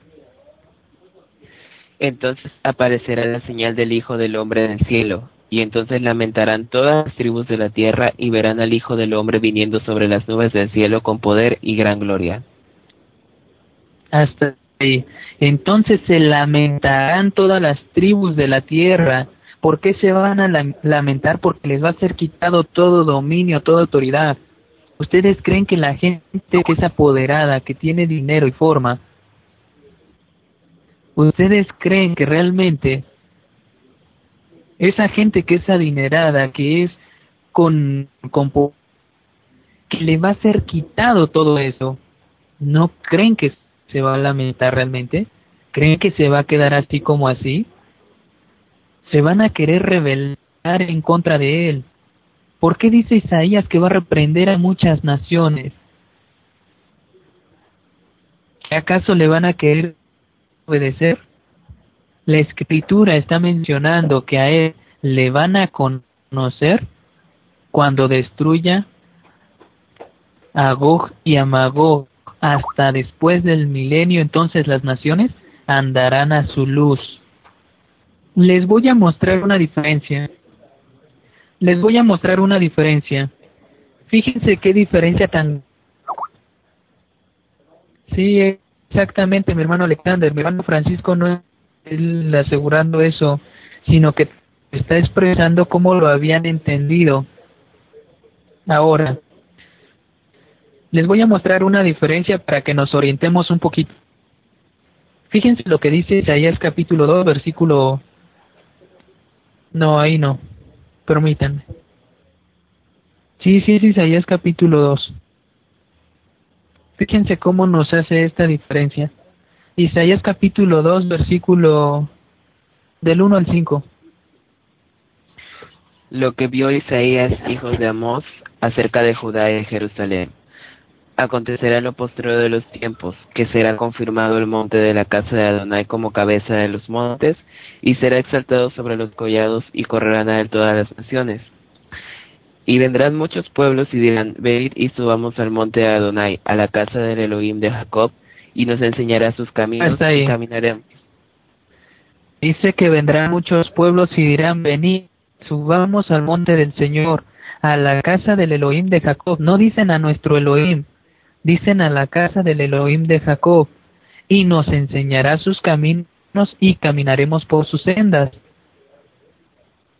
Entonces aparecerá la señal del Hijo del Hombre en el cielo, y entonces lamentarán todas las tribus de la tierra y verán al Hijo del Hombre viniendo sobre las nubes del cielo con poder y gran gloria. Hasta ahí. Entonces se lamentarán todas las tribus de la tierra. ¿Por qué se van a lamentar? Porque les va a ser quitado todo dominio, toda autoridad. ¿Ustedes creen que la gente que es apoderada, que tiene dinero y forma, ustedes creen que realmente esa gente que es adinerada, que es que le va a ser quitado todo eso, no creen que se va a lamentar realmente? ¿Creen que se va a quedar así como así? Se van a querer rebelar en contra de él. ¿Por qué dice Isaías que va a reprender a muchas naciones? ¿Qué acaso le van a querer obedecer? La Escritura está mencionando que a él le van a conocer cuando destruya a Gog y a Magog. Hasta después del milenio, entonces las naciones andarán a su luz. Les voy a mostrar una diferencia. Fíjense qué diferencia tan... Sí, exactamente, mi hermano Alexander. Mi hermano Francisco no es él asegurando eso, sino que está expresando cómo lo habían entendido. Ahora, les voy a mostrar una diferencia para que nos orientemos un poquito. Fíjense lo que dice Isaías capítulo 2, versículo... No, ahí no. Permítanme. Sí, es Isaías capítulo 2. Fíjense cómo nos hace esta diferencia. Isaías capítulo 2, versículo del 1 al 5. Lo que vio Isaías, hijo de Amós, acerca de Judá y de Jerusalén. Acontecerá en lo postrero de los tiempos, que será confirmado el monte de la casa de Adonai como cabeza de los montes, y será exaltado sobre los collados, y correrán a él todas las naciones. Y vendrán muchos pueblos y dirán, venid y subamos al monte de Adonai, a la casa del Elohim de Jacob, y nos enseñará sus caminos, y caminaremos. Dice que vendrán muchos pueblos y dirán, venid, subamos al monte del Señor, a la casa del Elohim de Jacob. No dicen a nuestro Elohim, dicen a la casa del Elohim de Jacob, y nos enseñará sus caminos y caminaremos por sus sendas.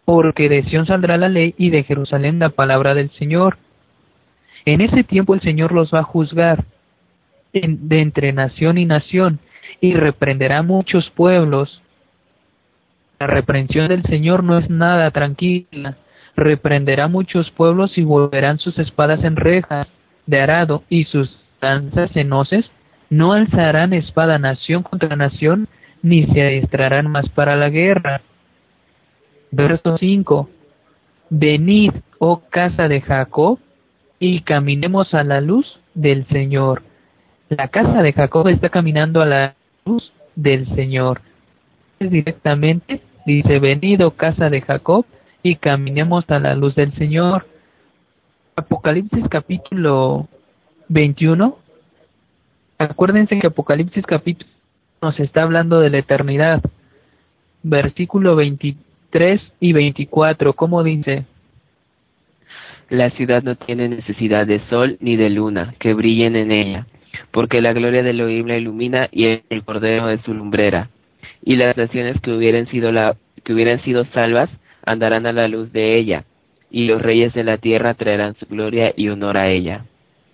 porque de Sión saldrá la ley y de Jerusalén la palabra del Señor. En ese tiempo el Señor los va a juzgar de entre nación y nación, y reprenderá a muchos pueblos. La reprensión del Señor no es nada tranquila. Reprenderá a muchos pueblos y volverán sus espadas en rejas de arado y sus lanzas en hoces. No alzarán espada nación contra nación, ni se adiestrarán más para la guerra. Verso 5. Venid, oh casa de Jacob, y caminemos a la luz del Señor. La casa de Jacob está caminando a la luz del Señor. Directamente dice, venid, oh casa de Jacob, y caminemos a la luz del Señor. Apocalipsis capítulo 21. Acuérdense que Apocalipsis capítulo nos está hablando de la eternidad. Versículo 23 y 24, ¿cómo dice? La ciudad no tiene necesidad de sol ni de luna que brillen en ella, porque la gloria de Elohim la ilumina y el Cordero es su lumbrera. Y las naciones que hubieran sido salvas andarán a la luz de ella, y los reyes de la tierra traerán su gloria y honor a ella.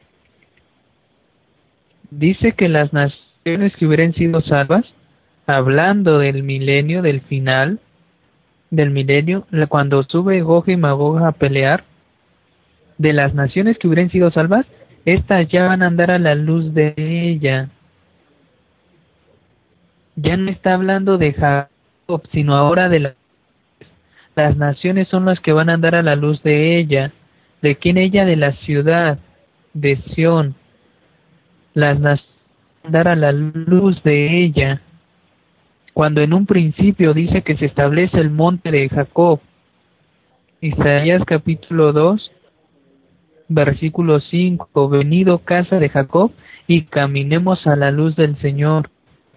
Dice que las naciones que hubieran sido salvas, hablando del milenio, del final del milenio, cuando sube Gog y Magog a pelear, de las naciones que hubieran sido salvas, estas ya van a andar a la luz de ella. Ya no está hablando de Jacob, sino ahora de las naciones son las que van a andar a la luz de ella. ¿De quién ella? De la ciudad, de Sión. Las naciones van a andar a la luz de ella. Cuando en un principio dice que se establece el monte de Jacob. Isaías capítulo 2, versículo 5. Venido casa de Jacob y caminemos a la luz del Señor.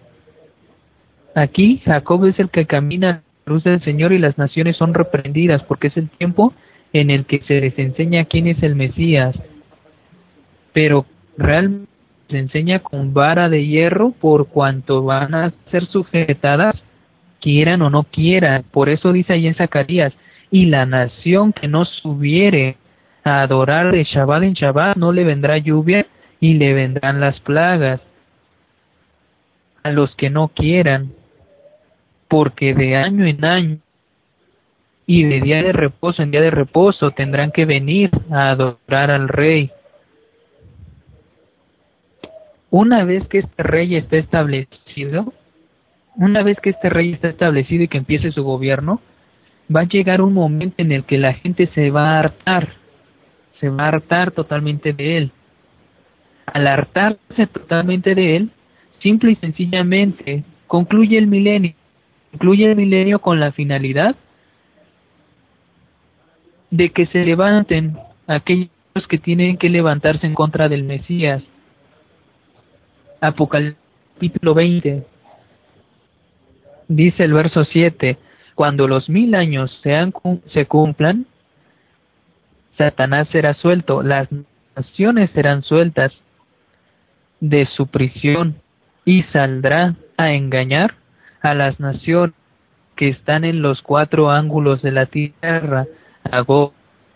Aquí Jacob es el que camina a la luz del Señor y las naciones son reprendidas porque es el tiempo en el que se les enseña quién es el Mesías. Pero realmente se enseña con vara de hierro por cuanto van a ser sujetadas, quieran o no quieran. Por eso dice ahí en Zacarías, y la nación que no subiere a adorar de Shabbat en Shabbat, no le vendrá lluvia y le vendrán las plagas. A los que no quieran, porque de año en año y de día de reposo en día de reposo tendrán que venir a adorar al Rey. Una vez que este rey está establecido, y que empiece su gobierno, va a llegar un momento en el que la gente se va a hartar totalmente de él. Al hartarse totalmente de él, simple y sencillamente concluye el milenio con la finalidad de que se levanten aquellos que tienen que levantarse en contra del Mesías. Apocalipsis capítulo 20 dice el verso 7, cuando los 1000 años se cumplan, Satanás será suelto, las naciones serán sueltas de su prisión y saldrá a engañar a las naciones que están en los 4 ángulos de la tierra, a Gog,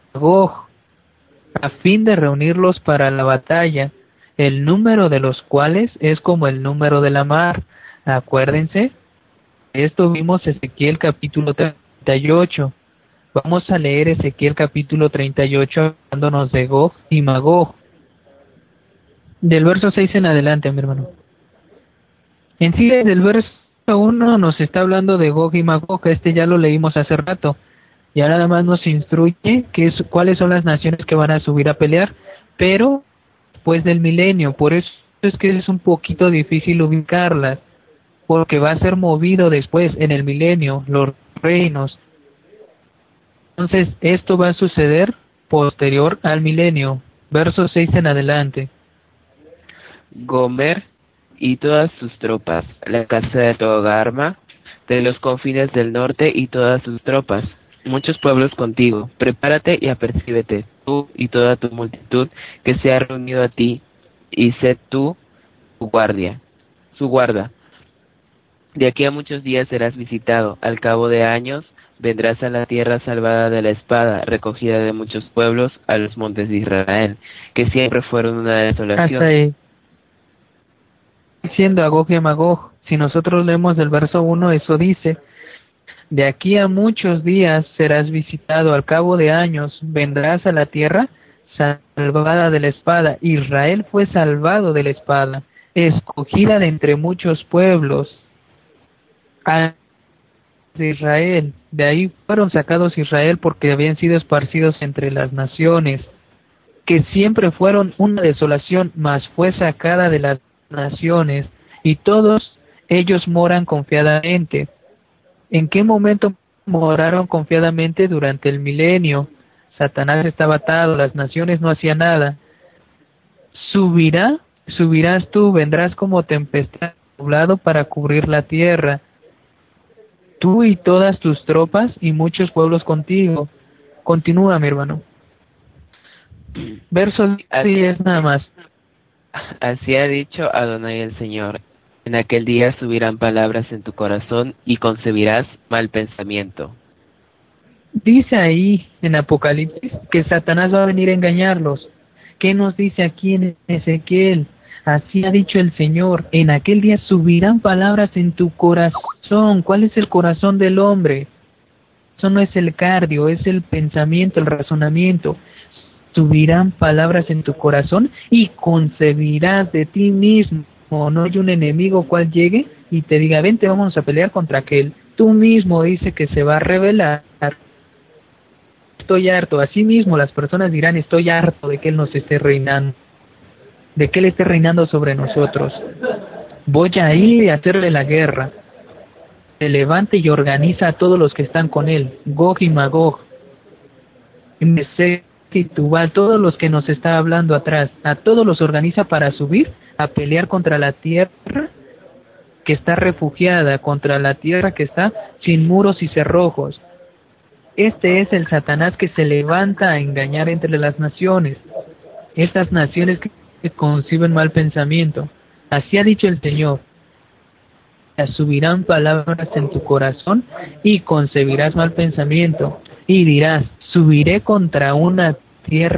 a fin de reunirlos para la batalla, el número de los cuales es como el número de la mar. Acuérdense, esto vimos Ezequiel capítulo 38. Vamos a leer Ezequiel capítulo 38 hablándonos de Gog y Magog. Del verso 6 en adelante, mi hermano. En sí, del verso 1 nos está hablando de Gog y Magog, ya lo leímos hace rato. Ya nada más nos instruye cuáles son las naciones que van a subir a pelear, pero después del milenio. Por eso es que es un poquito difícil ubicarlas, porque va a ser movido después en el milenio, los reinos. Entonces, esto va a suceder posterior al milenio. Verso 6 en adelante. Gomer y todas sus tropas, la casa de Togarma, de los confines del norte y todas sus tropas, muchos pueblos contigo, prepárate y apercíbete, tú y toda tu multitud que se ha reunido a ti, y sé tú su guarda. De aquí a muchos días serás visitado, al cabo de años vendrás a la tierra salvada de la espada, recogida de muchos pueblos, a los montes de Israel, que siempre fueron una desolación. Hasta ahí. Diciendo a Gog y a Magog, si nosotros leemos el verso 1, eso dice: de aquí a muchos días serás visitado, al cabo de años vendrás a la tierra salvada de la espada. Israel fue salvado de la espada, escogida de entre muchos pueblos. De Israel, de ahí fueron sacados Israel porque habían sido esparcidos entre las naciones, que siempre fueron una desolación, mas fue sacada de las naciones, y todos ellos moran confiadamente. ¿En qué momento moraron confiadamente? Durante el milenio. Satanás estaba atado, las naciones no hacían nada. Subirás tú, vendrás como tempestad nublado para cubrir la tierra, tú y todas tus tropas y muchos pueblos contigo. Continúa, mi hermano. Verso 10 nada más. Así ha dicho Adonai el Señor: en aquel día subirán palabras en tu corazón y concebirás mal pensamiento. Dice ahí en Apocalipsis que Satanás va a venir a engañarlos. ¿Qué nos dice aquí en Ezequiel? Así ha dicho el Señor: en aquel día subirán palabras en tu corazón. ¿Cuál es el corazón del hombre? Eso no es el cardio, es el pensamiento, el razonamiento. Subirán palabras en tu corazón y concebirás de ti mismo. No hay un enemigo cual llegue y te diga: vente, vamos a pelear contra aquel. Tú mismo dice que se va a revelar. Estoy harto. Así mismo las personas dirán: estoy harto de que Él nos esté reinando, de que Él esté reinando sobre nosotros. Voy a ir a hacerle la guerra. Se levante y organiza a todos los que están con Él, Gog y Magog, Mesec y Tubal, todos los que nos está hablando atrás, a todos los organiza para subir a pelear contra la tierra que está refugiada, contra la tierra que está sin muros y cerrojos. Este es el Satanás que se levanta a engañar entre las naciones, estas naciones que conciben mal pensamiento. Así ha dicho el Señor: subirán palabras en tu corazón y concebirás mal pensamiento, y dirás: subiré contra una tierra,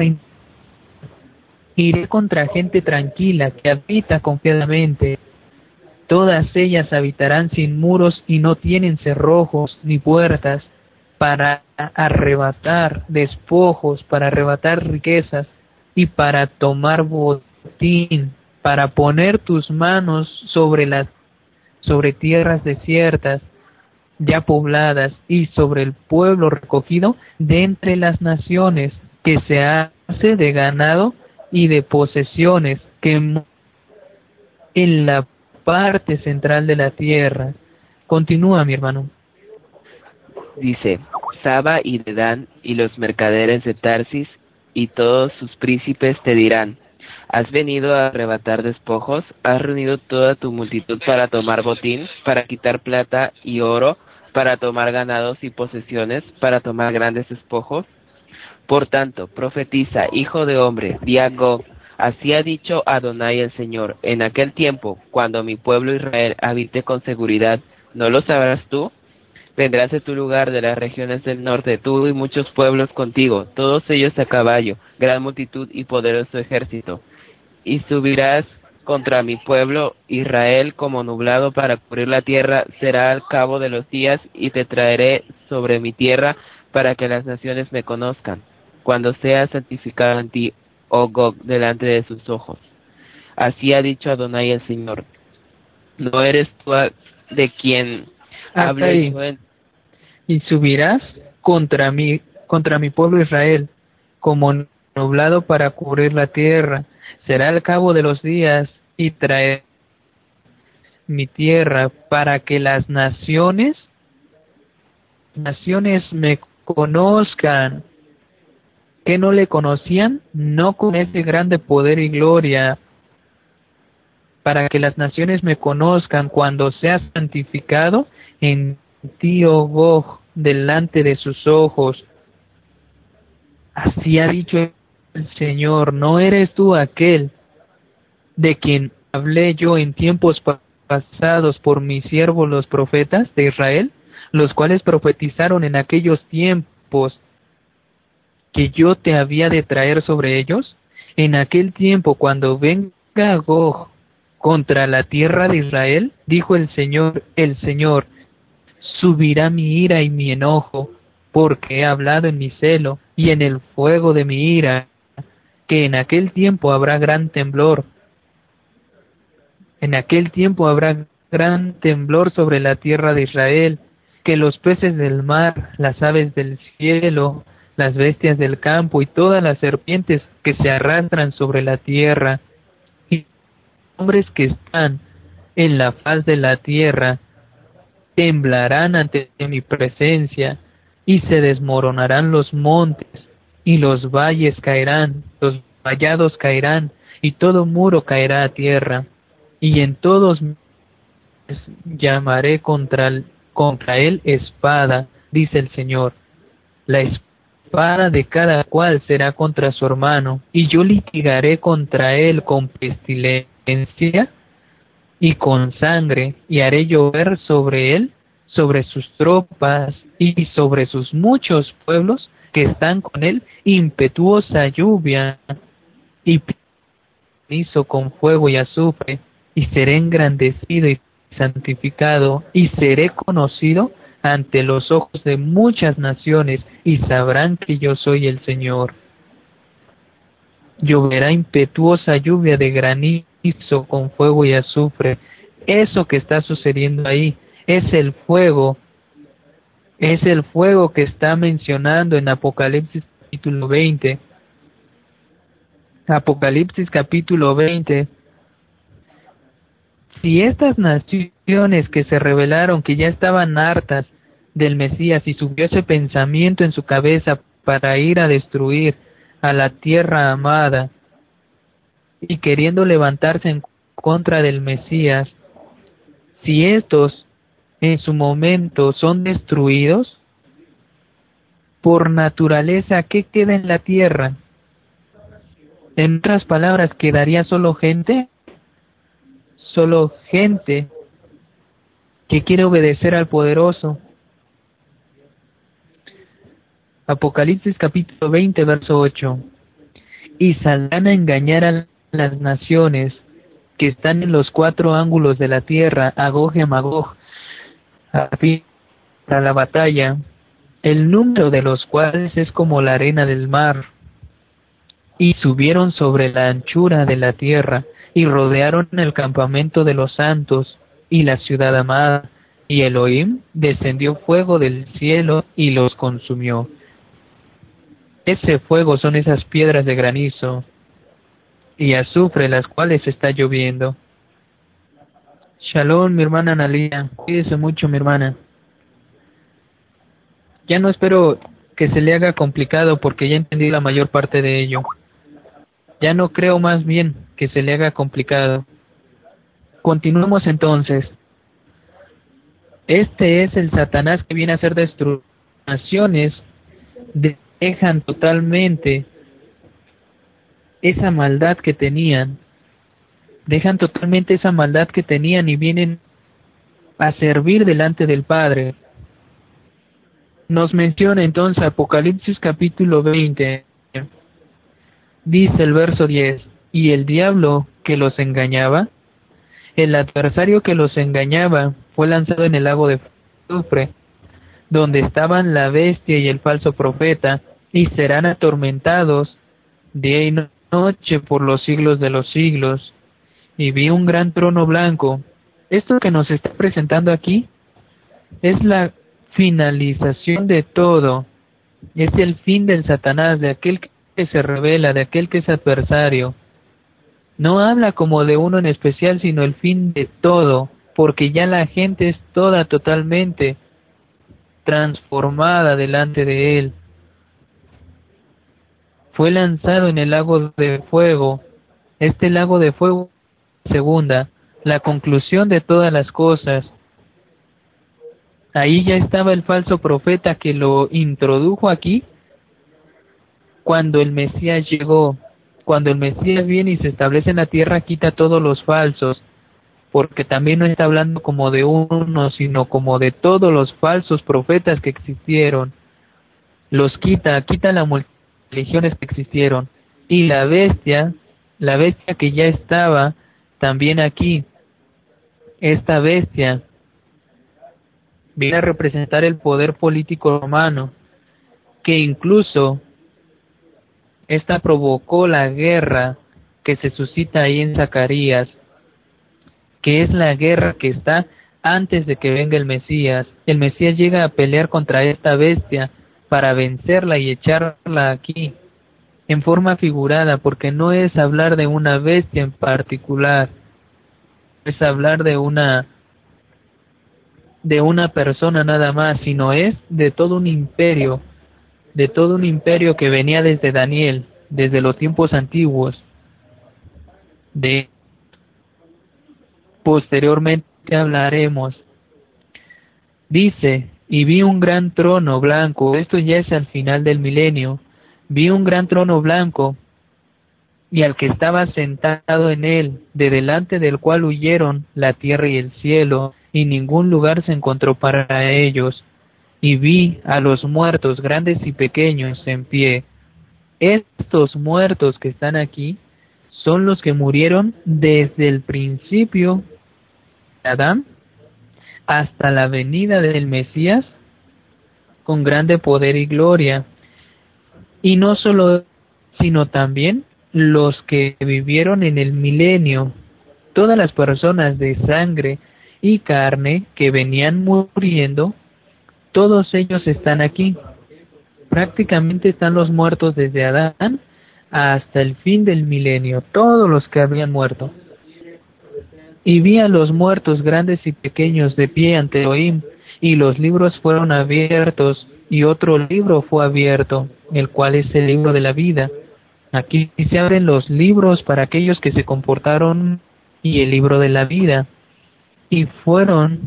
iré contra gente tranquila que habita confiadamente. Todas ellas habitarán sin muros y no tienen cerrojos ni puertas, para arrebatar despojos, para arrebatar riquezas y para tomar botín, para poner tus manos sobre tierras desiertas ya pobladas y sobre el pueblo recogido de entre las naciones, que se hace de ganado y de posesiones, que en la parte central de la tierra. Continúa, mi hermano. Dice: Saba y Dedán y los mercaderes de Tarsis y todos sus príncipes te dirán: ¿has venido a arrebatar despojos? ¿Has reunido toda tu multitud para tomar botín, para quitar plata y oro, para tomar ganados y posesiones, para tomar grandes despojos? Por tanto, profetiza, hijo de hombre, di a Gog: así ha dicho Adonai el Señor: en aquel tiempo, cuando mi pueblo Israel habite con seguridad, ¿no lo sabrás tú? Vendrás de tu lugar, de las regiones del norte, tú y muchos pueblos contigo, todos ellos a caballo, gran multitud y poderoso ejército. Y subirás contra mi pueblo Israel como nublado para cubrir la tierra. Será al cabo de los días, y te traeré sobre mi tierra para que las naciones me conozcan, cuando sea santificado en ti, oh Gog, delante de sus ojos. Así ha dicho Adonai el Señor: ¿no eres tú de quien hablé yo en... Y subirás contra mi pueblo Israel, como nublado para cubrir la tierra. Será al cabo de los días, y traeré mi tierra para que las naciones me conozcan. ¿Que no le conocían? No con ese grande poder y gloria. Para que las naciones me conozcan cuando sea santificado en ti, oh Gog, delante de sus ojos. Así ha dicho el Señor: ¿no eres tú aquel de quien hablé yo en tiempos pasados por mis siervos los profetas de Israel? los cuales profetizaron en aquellos tiempos que yo te había de traer sobre ellos? En aquel tiempo, cuando venga Gog contra la tierra de Israel, dijo el Señor, subirá mi ira y mi enojo, porque he hablado en mi celo y en el fuego de mi ira, que en aquel tiempo habrá gran temblor. En aquel tiempo habrá gran temblor sobre la tierra de Israel, que los peces del mar, las aves del cielo, las bestias del campo y todas las serpientes que se arrastran sobre la tierra, y hombres que están en la faz de la tierra, temblarán ante mi presencia, y se desmoronarán los montes, y los valles caerán, los vallados caerán, y todo muro caerá a tierra, y en todos llamaré contra él espada, dice el Señor. La espada de cada cual será contra su hermano, y yo litigaré contra él con pestilencia y con sangre, y haré llover sobre él, sobre sus tropas y sobre sus muchos pueblos que están con él, impetuosa lluvia y granizo con fuego y azufre, y seré engrandecido y santificado, y seré conocido ante los ojos de muchas naciones, y sabrán que yo soy el Señor. Lloverá impetuosa lluvia de granizo con fuego y azufre. Eso que está sucediendo ahí es el fuego que está mencionando en Apocalipsis capítulo 20. Apocalipsis capítulo 20. Si estas naciones que se rebelaron, que ya estaban hartas del Mesías, y subió ese pensamiento en su cabeza para ir a destruir a la tierra amada, y queriendo levantarse en contra del Mesías, si estos en su momento son destruidos, por naturaleza, ¿qué queda en la tierra? En otras palabras, ¿quedaría solo gente? Solo gente que quiere obedecer al poderoso. Apocalipsis capítulo 20, verso 8. Y saldrán a engañar a las naciones que están en los cuatro ángulos de la tierra, a Gog y a Magog, a fin para la batalla, el número de los cuales es como la arena del mar. Y subieron sobre la anchura de la tierra, y rodearon el campamento de los santos, y la ciudad amada, y Elohim descendió fuego del cielo, y los consumió. Ese fuego son esas piedras de granizo y azufre, las cuales está lloviendo. Shalom, mi hermana Analia, cuídese mucho, mi hermana. Ya no espero que se le haga complicado, porque ya entendí la mayor parte de ello. Ya no creo, más bien, que se le haga complicado. Continuemos entonces. Este es el Satanás que viene a hacer destruir naciones, dejan totalmente esa maldad que tenían, y vienen a servir delante del Padre. Nos menciona entonces Apocalipsis capítulo 20, dice el verso 10, y el diablo que los engañaba, el adversario que los engañaba, fue lanzado en el lago de azufre, donde estaban la bestia y el falso profeta, y serán atormentados día y noche por los siglos de los siglos. Y vi un gran trono blanco. Esto que nos está presentando aquí es la finalización de todo. Es el fin del Satanás, de aquel que se revela, de aquel que es adversario. No habla como de uno en especial, sino el fin de todo, porque ya la gente es toda totalmente transformada delante de él. Fue lanzado en el lago de fuego. Este lago de fuego, segunda, la conclusión de todas las cosas. Ahí ya estaba el falso profeta que lo introdujo aquí cuando el Mesías llegó. Cuando el Mesías viene y se establece en la tierra, quita todos los falsos. porque también no está hablando como de uno, sino como de todos los falsos profetas que existieron. Los quita las religiones que existieron. Y la bestia que ya estaba también aquí, esta bestia viene a representar el poder político romano, que incluso esta provocó la guerra que se suscita ahí en Zacarías, que es la guerra que está antes de que venga el Mesías. El Mesías llega a pelear contra esta bestia para vencerla y echarla aquí, en forma figurada, porque no es hablar de una bestia en particular, es hablar de una persona nada más, sino es de todo un imperio que venía desde Daniel, desde los tiempos antiguos. Posteriormente hablaremos. Dice, y vi un gran trono blanco, esto ya es al final del milenio, vi un gran trono blanco, y al que estaba sentado en él, de delante del cual huyeron la tierra y el cielo, y ningún lugar se encontró para ellos. Y vi a los muertos, grandes y pequeños, en pie. Estos muertos que están aquí son los que murieron desde el principio de Adán hasta la venida del Mesías con grande poder y gloria. Y no solo, sino también los que vivieron en el milenio, todas las personas de sangre y carne que venían muriendo, todos ellos están aquí. Prácticamente están los muertos desde Adán hasta el fin del milenio, todos los que habían muerto. Y vi a los muertos grandes y pequeños de pie ante Elohim, y los libros fueron abiertos, y otro libro fue abierto, el cual es el libro de la vida. Aquí se abren los libros para aquellos que se comportaron, y el libro de la vida. Y fueron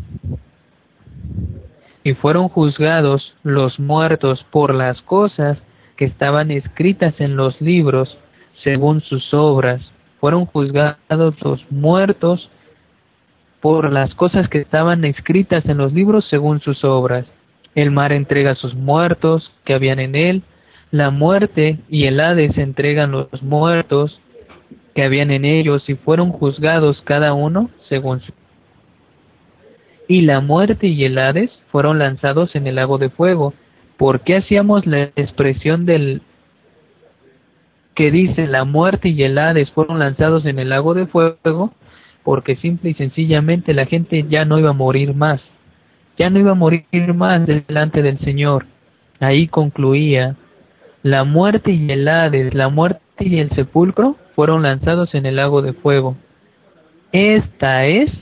juzgados los muertos por las cosas que estaban escritas en los libros según sus obras. Fueron juzgados los muertos por las cosas que estaban escritas en los libros según sus obras. El mar entrega a sus muertos que habían en él, la muerte y el Hades entregan los muertos que habían en ellos, y fueron juzgados cada uno según su. Y la muerte y el Hades fueron lanzados en el lago de fuego. ¿Por qué hacíamos la expresión del que dice la muerte y el Hades fueron lanzados en el lago de fuego? Porque simple y sencillamente la gente ya no iba a morir más. Ya no iba a morir más delante del Señor. Ahí concluía. La muerte y el Hades, la muerte y el sepulcro fueron lanzados en el lago de fuego. Esta es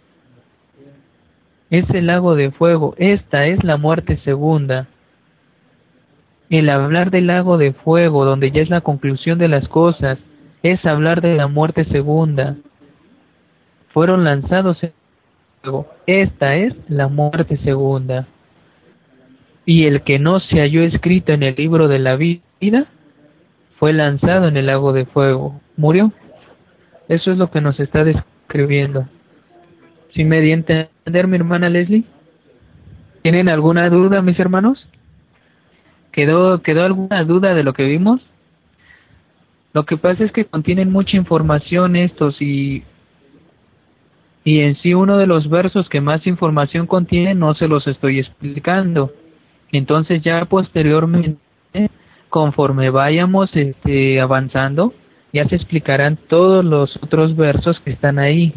el lago de fuego, esta es la muerte segunda. El hablar del lago de fuego, donde ya es la conclusión de las cosas, es hablar de la muerte segunda. Fueron lanzados en el fuego, esta es la muerte segunda. Y el que no se halló escrito en el libro de la vida, fue lanzado en el lago de fuego, murió. Eso es lo que nos está describiendo. ¿Sí me di a entender, mi hermana Leslie? ¿Tienen alguna duda, mis hermanos? ¿Quedó alguna duda de lo que vimos? Lo que pasa es que contienen mucha información estos, y en sí uno de los versos que más información contiene no se los estoy explicando. Entonces ya posteriormente, conforme vayamos avanzando, ya se explicarán todos los otros versos que están ahí.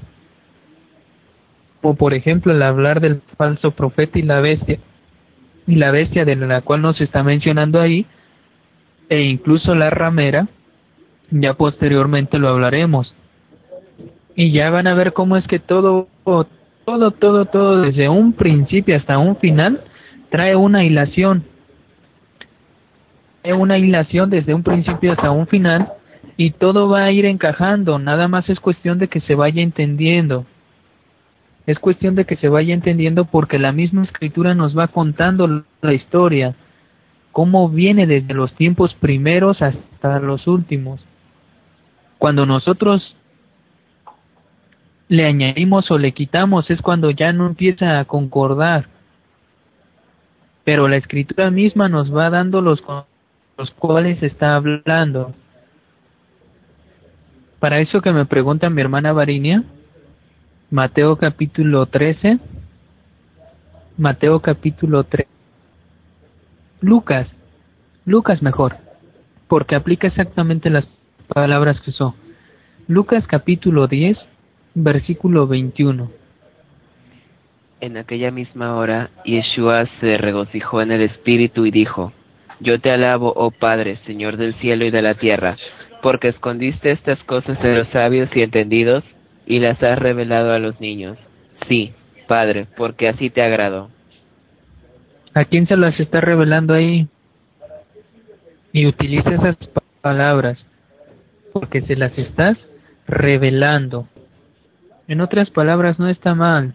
O por ejemplo el hablar del falso profeta y la bestia de la cual nos está mencionando ahí, e incluso la ramera, ya posteriormente lo hablaremos. Y ya van a ver cómo es que todo desde un principio hasta un final trae una hilación. Una hilación desde un principio hasta un final, y todo va a ir encajando. Nada más es cuestión de que se vaya entendiendo. Es cuestión de que se vaya entendiendo, porque la misma escritura nos va contando la historia, cómo viene desde los tiempos primeros hasta los últimos. Cuando nosotros le añadimos o le quitamos, es cuando ya no empieza a concordar. Pero la Escritura misma nos va dando los cuales está hablando. Para eso que me pregunta mi hermana Varinia, Mateo capítulo 13, Mateo capítulo 3, Lucas mejor, porque aplica exactamente las palabras que usó. Lucas capítulo 10, versículo 21. En aquella misma hora, Yeshua se regocijó en el Espíritu y dijo: Yo te alabo, oh Padre, Señor del cielo y de la tierra, porque escondiste estas cosas de los sabios y entendidos y las has revelado a los niños. Sí, Padre, porque así te agradó. ¿A quién se las está revelando ahí? Y utiliza esas palabras, porque se las estás revelando. En otras palabras, no está mal.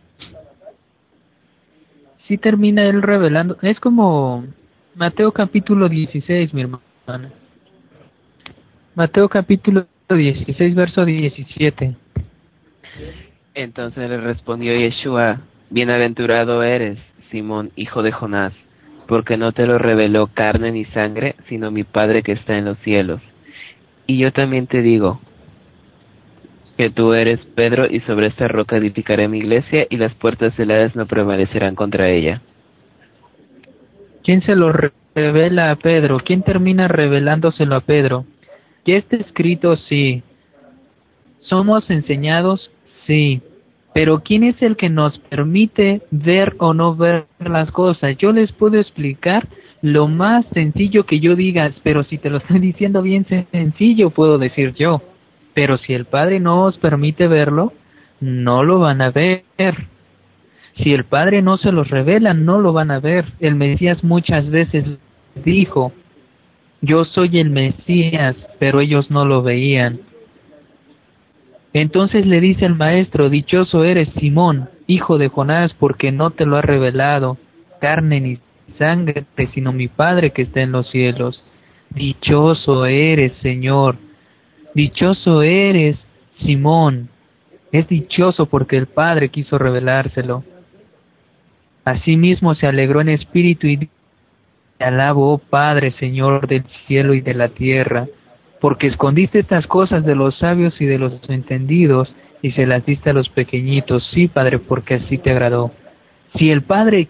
Sí termina él revelando. Es como Mateo capítulo 16, mi hermana. Mateo capítulo 16, verso 17. Entonces le respondió Yeshua: Bienaventurado eres, Simón, hijo de Jonás, porque no te lo reveló carne ni sangre, sino mi Padre que está en los cielos. Y yo también te digo que tú eres Pedro, y sobre esta roca edificaré mi iglesia, y las puertas del Hades no prevalecerán contra ella. ¿Quién se lo revela a Pedro? ¿Quién termina revelándoselo a Pedro? Ya está escrito, sí. ¿Somos enseñados? Sí. Pero ¿quién es el que nos permite ver o no ver las cosas? Yo les puedo explicar lo más sencillo que yo diga, pero si te lo estoy diciendo bien sencillo, puedo decir yo. Pero si el Padre no os permite verlo, no lo van a ver. Si el Padre no se los revela, no lo van a ver. El Mesías muchas veces dijo: Yo soy el Mesías, pero ellos no lo veían. Entonces le dice el Maestro: Dichoso eres, Simón, hijo de Jonás, porque no te lo ha revelado carne ni sangre, sino mi Padre que está en los cielos. Dichoso eres, Señor. Dichoso eres, Simón. Es dichoso porque el Padre quiso revelárselo. Asimismo se alegró en espíritu y dijo: Te alabo, oh Padre, Señor del cielo y de la tierra, porque escondiste estas cosas de los sabios y de los entendidos y se las diste a los pequeñitos. Sí, Padre, porque así te agradó. Si el Padre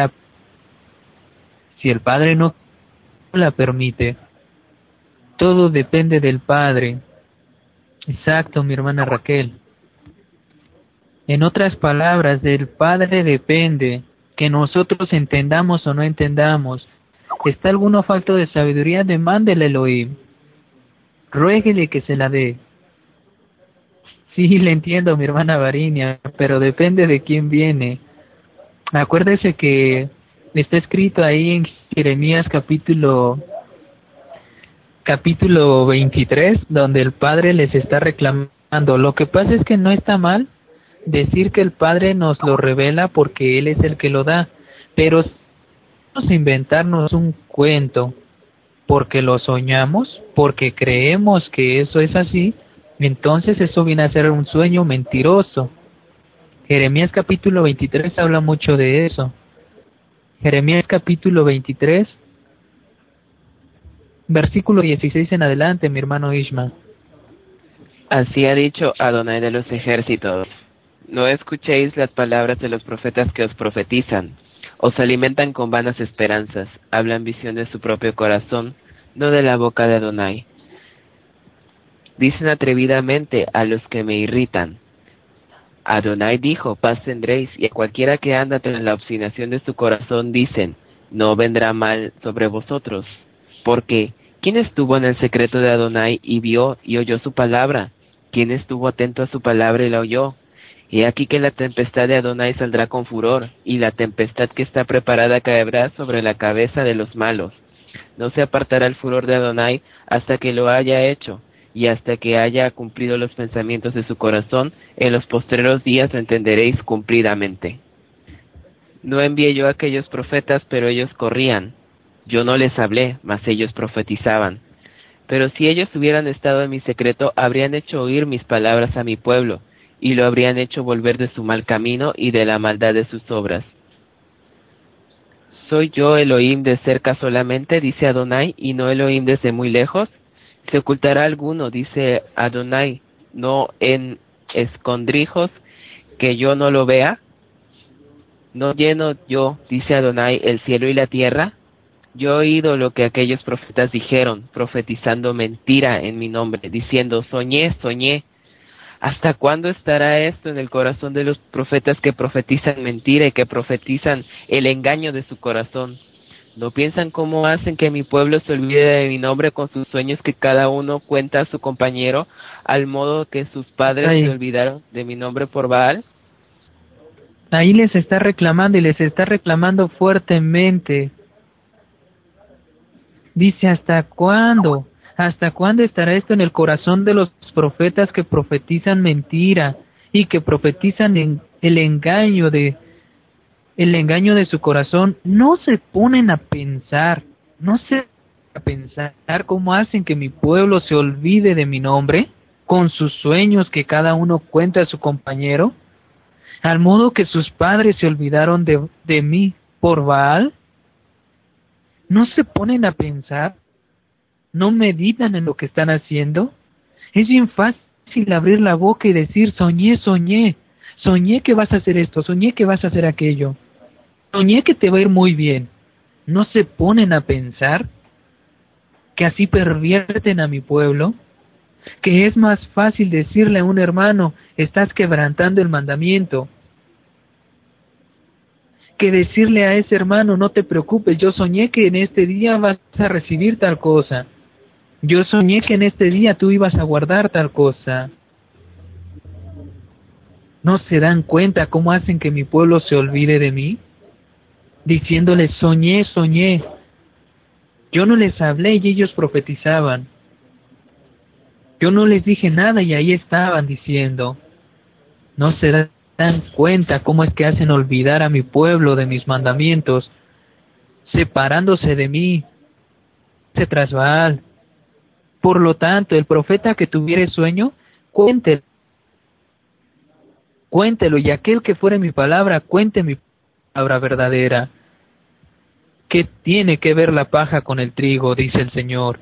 si el Padre no la permite, todo depende del Padre. Exacto, mi hermana Raquel. En otras palabras, del Padre depende que nosotros entendamos o no entendamos. ¿Está alguno falto de sabiduría? Demándele Elohim. Ruéguele que se la dé. Sí, le entiendo, mi hermana Varinia, pero depende de quién viene. Acuérdese que está escrito ahí en Jeremías capítulo 23, donde el Padre les está reclamando. Lo que pasa es que no está mal decir que el Padre nos lo revela porque Él es el que lo da, pero vamos a inventarnos un cuento porque lo soñamos, porque creemos que eso es así, entonces eso viene a ser un sueño mentiroso. Jeremías capítulo 23 habla mucho de eso. Jeremías capítulo 23, versículo 16 en adelante, mi hermano Ishma. Así ha dicho Adonai de los ejércitos: No escuchéis las palabras de los profetas que os profetizan. Os alimentan con vanas esperanzas, hablan visión de su propio corazón, no de la boca de Adonai. Dicen atrevidamente a los que me irritan: Adonai dijo, paz tendréis, y a cualquiera que anda tras la obstinación de su corazón dicen: no vendrá mal sobre vosotros. Porque, ¿quién estuvo en el secreto de Adonai y vio y oyó su palabra? ¿Quién estuvo atento a su palabra y la oyó? He aquí que la tempestad de Adonai saldrá con furor, y la tempestad que está preparada caerá sobre la cabeza de los malos. No se apartará el furor de Adonai hasta que lo haya hecho, y hasta que haya cumplido los pensamientos de su corazón. En los postreros días lo entenderéis cumplidamente. No envié yo a aquellos profetas, pero ellos corrían. Yo no les hablé, mas ellos profetizaban. Pero si ellos hubieran estado en mi secreto, habrían hecho oír mis palabras a mi pueblo, y lo habrían hecho volver de su mal camino y de la maldad de sus obras. ¿Soy yo Elohim de cerca solamente, dice Adonai, y no Elohim desde muy lejos? ¿Se ocultará alguno, dice Adonai, no en escondrijos, que yo no lo vea? ¿No lleno yo, dice Adonai, el cielo y la tierra? Yo he oído lo que aquellos profetas dijeron, profetizando mentira en mi nombre, diciendo, soñé, soñé. ¿Hasta cuándo estará esto en el corazón de los profetas que profetizan mentira y que profetizan el engaño de su corazón? ¿No piensan cómo hacen que mi pueblo se olvide de mi nombre con sus sueños que cada uno cuenta a su compañero, al modo que sus padres se olvidaron de mi nombre por Baal? Ahí les está reclamando y les está reclamando fuertemente. Dice, ¿hasta cuándo? ¿Hasta cuándo estará esto en el corazón de los profetas que profetizan mentira y que profetizan el engaño de su corazón? No se ponen a pensar, cómo hacen que mi pueblo se olvide de mi nombre con sus sueños que cada uno cuenta a su compañero, al modo que sus padres se olvidaron de mí por Baal. ¿No se ponen a pensar? ¿No meditan en lo que están haciendo? Es bien fácil abrir la boca y decir, soñé, soñé, soñé que vas a hacer esto, soñé que vas a hacer aquello, soñé que te va a ir muy bien. ¿No se ponen a pensar que así pervierten a mi pueblo? Que es más fácil decirle a un hermano, estás quebrantando el mandamiento, que decirle a ese hermano, no te preocupes, yo soñé que en este día vas a recibir tal cosa. Yo soñé que en este día tú ibas a guardar tal cosa. ¿No se dan cuenta cómo hacen que mi pueblo se olvide de mí? Diciéndoles, soñé, soñé. Yo no les hablé y ellos profetizaban. Yo no les dije nada y ahí estaban diciendo. ¿No se dan cuenta cómo es que hacen olvidar a mi pueblo de mis mandamientos, separándose de mí, tras Baal? Por lo tanto, el profeta que tuviere sueño, cuéntelo, y aquel que fuere mi palabra, cuente mi palabra verdadera. ¿Qué tiene que ver la paja con el trigo?, dice el Señor.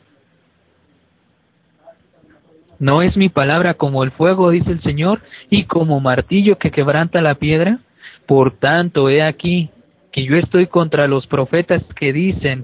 ¿No es mi palabra como el fuego, dice el Señor, y como martillo que quebranta la piedra? Por tanto, he aquí que yo estoy contra los profetas que dice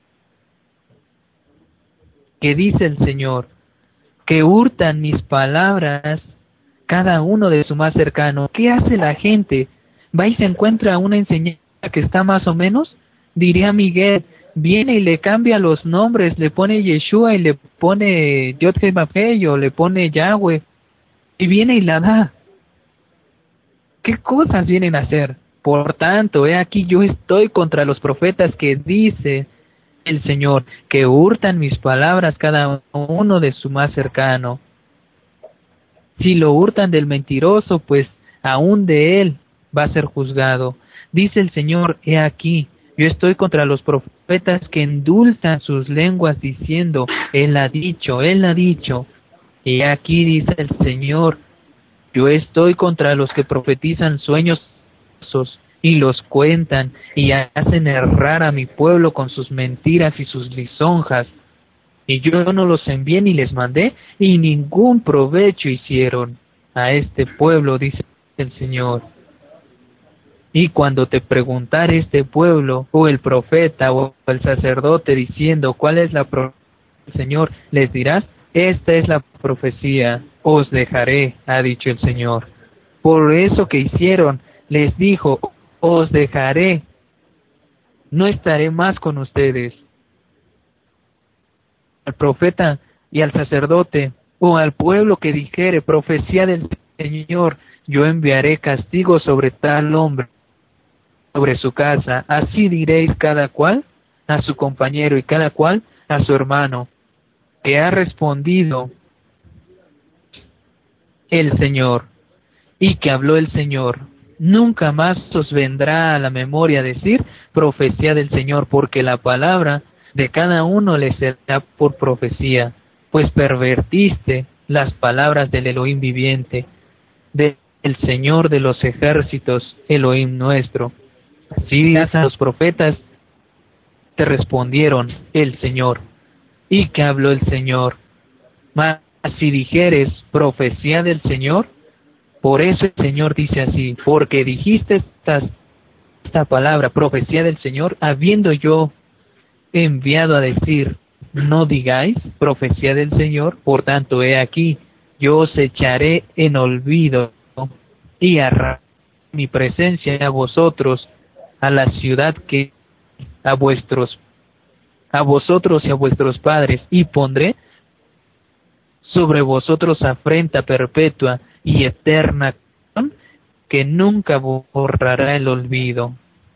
el Señor, que hurtan mis palabras, cada uno de su más cercano. ¿Qué hace la gente? Va y se encuentra una enseñanza que está más o menos, diría Miguel, viene y le cambia los nombres, le pone Yeshua y le pone Yod-Heh-Vav-Heh o le pone Yahweh, y viene y la da. ¿Qué cosas vienen a hacer? Por tanto, he aquí yo estoy contra los profetas que dice el Señor, que hurtan mis palabras cada uno de su más cercano. Si lo hurtan del mentiroso, pues aún de él va a ser juzgado. Dice el Señor, he aquí, yo estoy contra los profetas que endulzan sus lenguas diciendo, Él ha dicho, Él ha dicho. Y aquí dice el Señor, yo estoy contra los que profetizan sueños y los cuentan y hacen errar a mi pueblo con sus mentiras y sus lisonjas. Y yo no los envié ni les mandé, y ningún provecho hicieron a este pueblo, dice el Señor. Y cuando te preguntare este pueblo, o el profeta, o el sacerdote, diciendo, ¿cuál es la profecía del Señor?, les dirás, esta es la profecía, os dejaré, ha dicho el Señor. Por eso que hicieron, les dijo, os dejaré, no estaré más con ustedes. Al profeta y al sacerdote, o al pueblo que dijere profecía del Señor, yo enviaré castigo sobre tal hombre, sobre su casa. Así diréis cada cual a su compañero y cada cual a su hermano, que ha respondido el Señor y que habló el Señor. Nunca más os vendrá a la memoria decir profecía del Señor, porque la palabra de cada uno le será por profecía, pues pervertiste las palabras del Elohim viviente. del Señor de los ejércitos, Elohim nuestro. Si dirás a los profetas, te respondieron el Señor. ¿Y qué habló el Señor? Mas si dijeres profecía del Señor, por eso el Señor dice así, porque dijiste esta palabra, profecía del Señor, habiendo yo enviado a decir, no digáis profecía del Señor, por tanto he aquí, yo os echaré en olvido y arrancaré mi presencia a vosotros, a la ciudad que a vosotros y a vuestros padres, y pondré sobre vosotros afrenta perpetua y eterna que nunca borrará el olvido.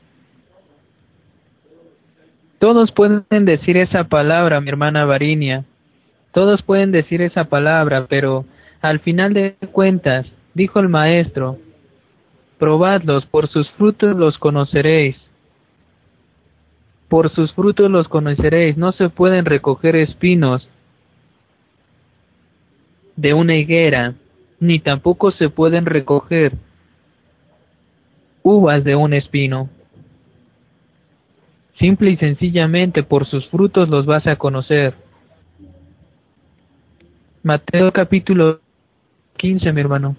Todos pueden decir esa palabra, mi hermana Varinia. Todos pueden decir esa palabra, pero al final de cuentas, dijo el Maestro, probadlos, por sus frutos los conoceréis. Por sus frutos los conoceréis. No se pueden recoger espinos de una higuera, ni tampoco se pueden recoger uvas de un espino. Simple y sencillamente por sus frutos los vas a conocer. Mateo capítulo 15, mi hermano.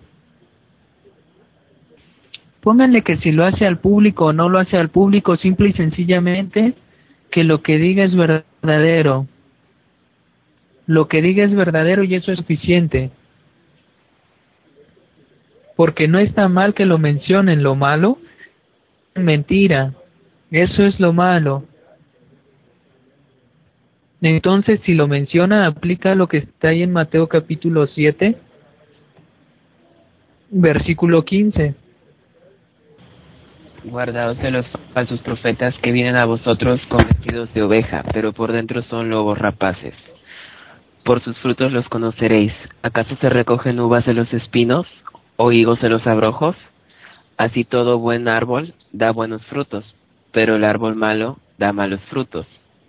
Pónganle que si lo hace al público o no lo hace al público, simple y sencillamente que lo que diga es verdadero. Lo que diga es verdadero y eso es suficiente. Porque no está mal que lo mencionen, lo malo es mentira. Eso es lo malo. Entonces, si lo menciona, aplica lo que está ahí en Mateo capítulo 7, versículo 15. Guardaos de los falsos profetas que vienen a vosotros con vestidos de oveja, pero por dentro son lobos rapaces. Por sus frutos los conoceréis. ¿Acaso se recogen uvas de los espinos o higos de los abrojos? Así todo buen árbol da buenos frutos, pero el árbol malo da malos frutos.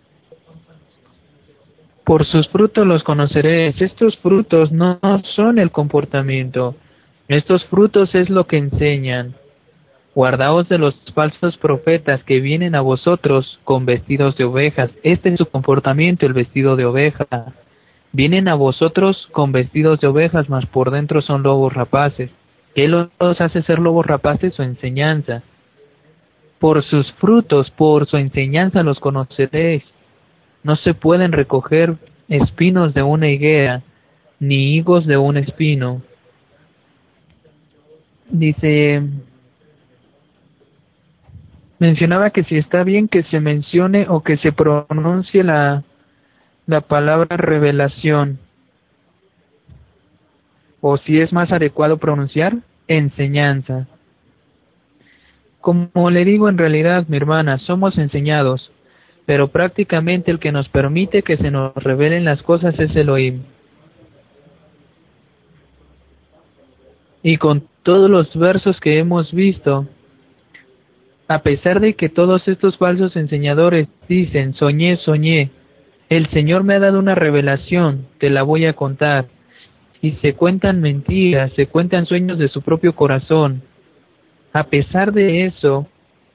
Por sus frutos los conoceréis. Estos frutos no son el comportamiento. Estos frutos es lo que enseñan. Guardaos de los falsos profetas que vienen a vosotros con vestidos de ovejas. Este es su comportamiento, el vestido de oveja. Vienen a vosotros con vestidos de ovejas, mas por dentro son lobos rapaces. ¿Qué los hace ser lobos rapaces? Su enseñanza. Por sus frutos, por su enseñanza los conoceréis. No se pueden recoger espinos de una higuera, ni higos de un espino. Dice, mencionaba que si está bien que se mencione o que se pronuncie la palabra revelación, o si es más adecuado pronunciar enseñanza. Como le digo, en realidad, mi hermana, somos enseñados, pero prácticamente el que nos permite que se nos revelen las cosas es Elohim. Y con todos los versos que hemos visto, a pesar de que todos estos falsos enseñadores dicen, soñé, el Señor me ha dado una revelación, te la voy a contar, y se cuentan mentiras, se cuentan sueños de su propio corazón. A pesar de eso,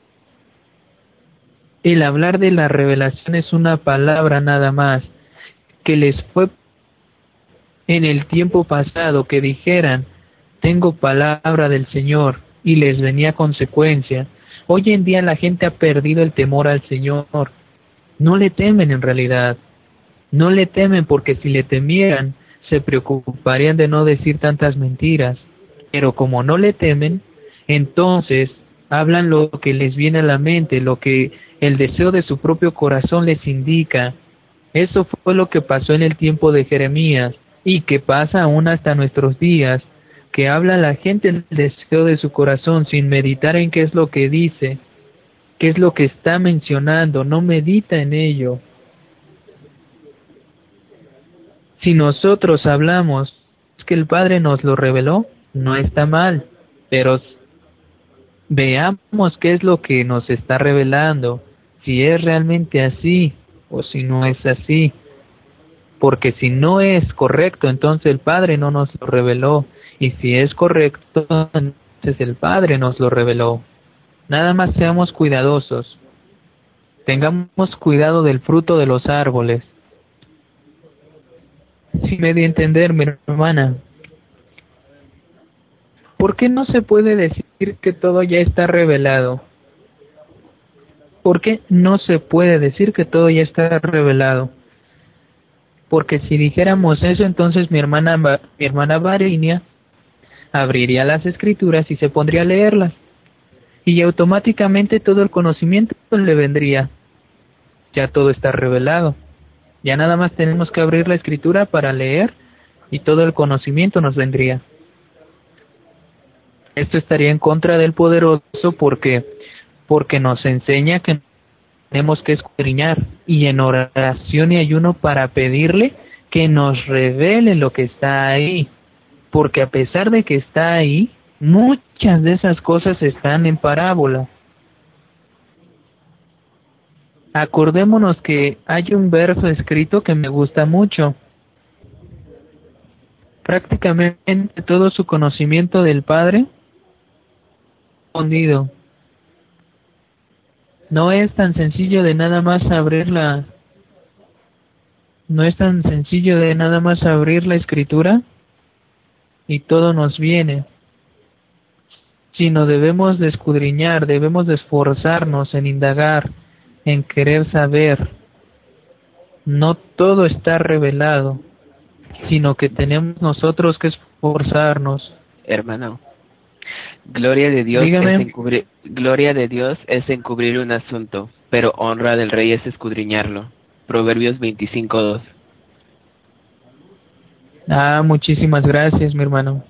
el hablar de la revelación es una palabra nada más, que les fue en el tiempo pasado que dijeran, tengo palabra del Señor, y les venía consecuencia. Hoy en día la gente ha perdido el temor al Señor. No le temen en realidad. No le temen porque si le temieran, se preocuparían de no decir tantas mentiras. Pero como no le temen, entonces hablan lo que les viene a la mente, lo que el deseo de su propio corazón les indica. Eso fue lo que pasó en el tiempo de Jeremías y que pasa aún hasta nuestros días, que habla la gente el deseo de su corazón sin meditar en qué es lo que dice, qué es lo que está mencionando, no medita en ello. Si nosotros hablamos que el Padre nos lo reveló, no está mal, pero veamos qué es lo que nos está revelando, si es realmente así o si no es así. Porque si no es correcto, entonces el Padre no nos lo reveló. Y si es correcto, entonces el Padre nos lo reveló. Nada más seamos cuidadosos. Tengamos cuidado del fruto de los árboles. Si me di a entender, mi hermana. ¿Por qué no se puede decir que todo ya está revelado? ¿Por qué no se puede decir que todo ya está revelado? Porque si dijéramos eso, entonces mi hermana Varinia abriría las escrituras y se pondría a leerlas. Y automáticamente todo el conocimiento le vendría. Ya todo está revelado. Ya nada más tenemos que abrir la escritura para leer y todo el conocimiento nos vendría. Esto estaría en contra del poderoso porque nos enseña que tenemos que escudriñar y en oración y ayuno para pedirle que nos revele lo que está ahí, porque a pesar de que está ahí, muchas de esas cosas están en parábola. Acordémonos que hay un verso escrito que me gusta mucho. Prácticamente todo su conocimiento del Padre escondido. No es tan sencillo de nada más abrir la escritura y todo nos viene, sino debemos de escudriñar, debemos de esforzarnos en indagar, en querer saber. No todo está revelado, sino que tenemos nosotros que esforzarnos. Hermano, gloria de Dios es encubrir un asunto, pero honra del rey es escudriñarlo. Proverbios 25:2. Muchísimas gracias, mi hermano.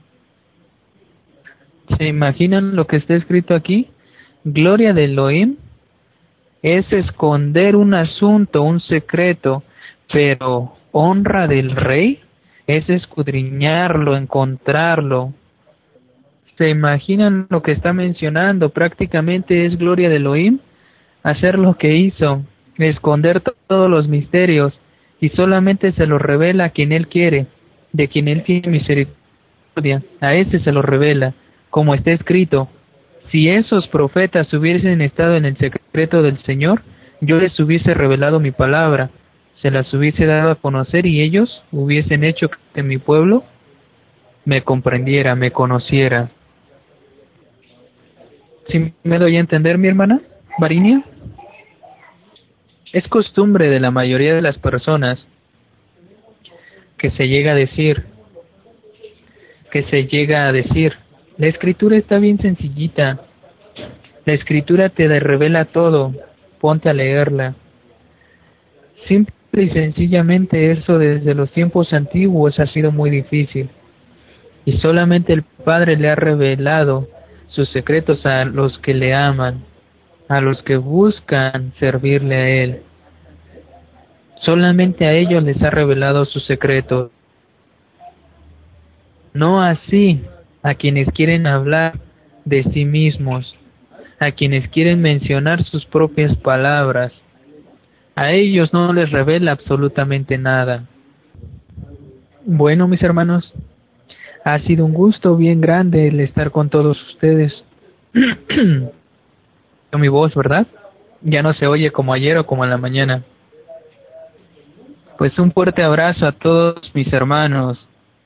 ¿Se imaginan lo que está escrito aquí? Gloria de Elohim es esconder un asunto, un secreto, pero honra del rey es escudriñarlo, encontrarlo. ¿Se imaginan lo que está mencionando? Prácticamente es gloria de Elohim hacer lo que hizo, esconder todos los misterios, y solamente se los revela a quien Él quiere, de quien Él tiene misericordia, a ese se los revela, como está escrito: si esos profetas hubiesen estado en el secreto del Señor, yo les hubiese revelado mi palabra, se las hubiese dado a conocer y ellos hubiesen hecho que mi pueblo me comprendiera, me conociera. ¿Sí me doy a entender, mi hermana Varinia? Es costumbre de la mayoría de las personas que se llega a decir, la escritura está bien sencillita, la escritura te revela todo, ponte a leerla. Simple y sencillamente eso desde los tiempos antiguos ha sido muy difícil, y solamente el Padre le ha revelado sus secretos a los que le aman, a los que buscan servirle a Él. Solamente a ellos les ha revelado sus secretos. No así a quienes quieren hablar de sí mismos, a quienes quieren mencionar sus propias palabras. A ellos no les revela absolutamente nada. Bueno, mis hermanos, ha sido un gusto bien grande el estar con todos ustedes. Mi voz, ¿verdad? Ya no se oye como ayer o como en la mañana. Pues un fuerte abrazo a todos mis hermanos.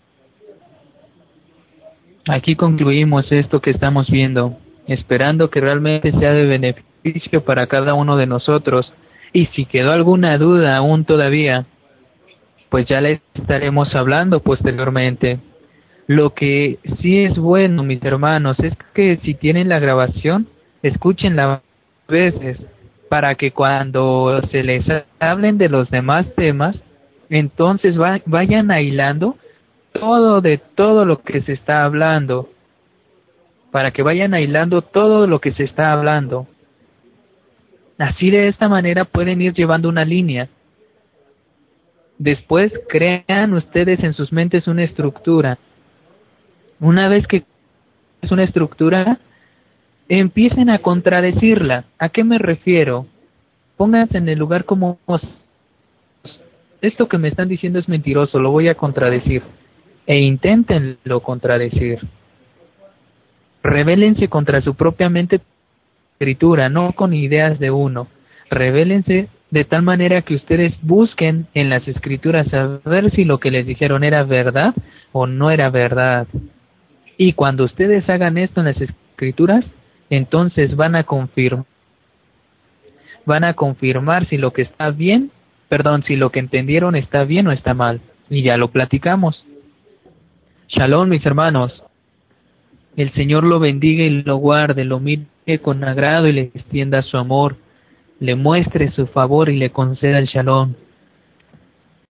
Aquí concluimos esto que estamos viendo, esperando que realmente sea de beneficio para cada uno de nosotros. Y si quedó alguna duda aún todavía, pues ya les estaremos hablando posteriormente. Lo que sí es bueno, mis hermanos, es que si tienen la grabación, escúchenla veces, para que cuando se les hablen de los demás temas, entonces vayan hilando todo lo que se está hablando, para que vayan hilando todo lo que se está hablando. Así, de esta manera pueden ir llevando una línea. Después crean ustedes en sus mentes una estructura. Una vez que es una estructura, empiecen a contradecirla. ¿A qué me refiero? Pónganse en el lugar como: esto que me están diciendo es mentiroso, lo voy a contradecir. e inténtenlo contradecir. Rebélense contra su propia mente escritura, no con ideas de uno. Rebélense de tal manera que ustedes busquen en las escrituras saber si lo que les dijeron era verdad o no era verdad. Y cuando ustedes hagan esto en las escrituras, entonces van a confirmar si lo que está bien, si lo que entendieron está bien o está mal. Y ya lo platicamos. Shalom, mis hermanos. El Señor lo bendiga y lo guarde, lo mire con agrado y le extienda su amor, le muestre su favor y le conceda el shalom.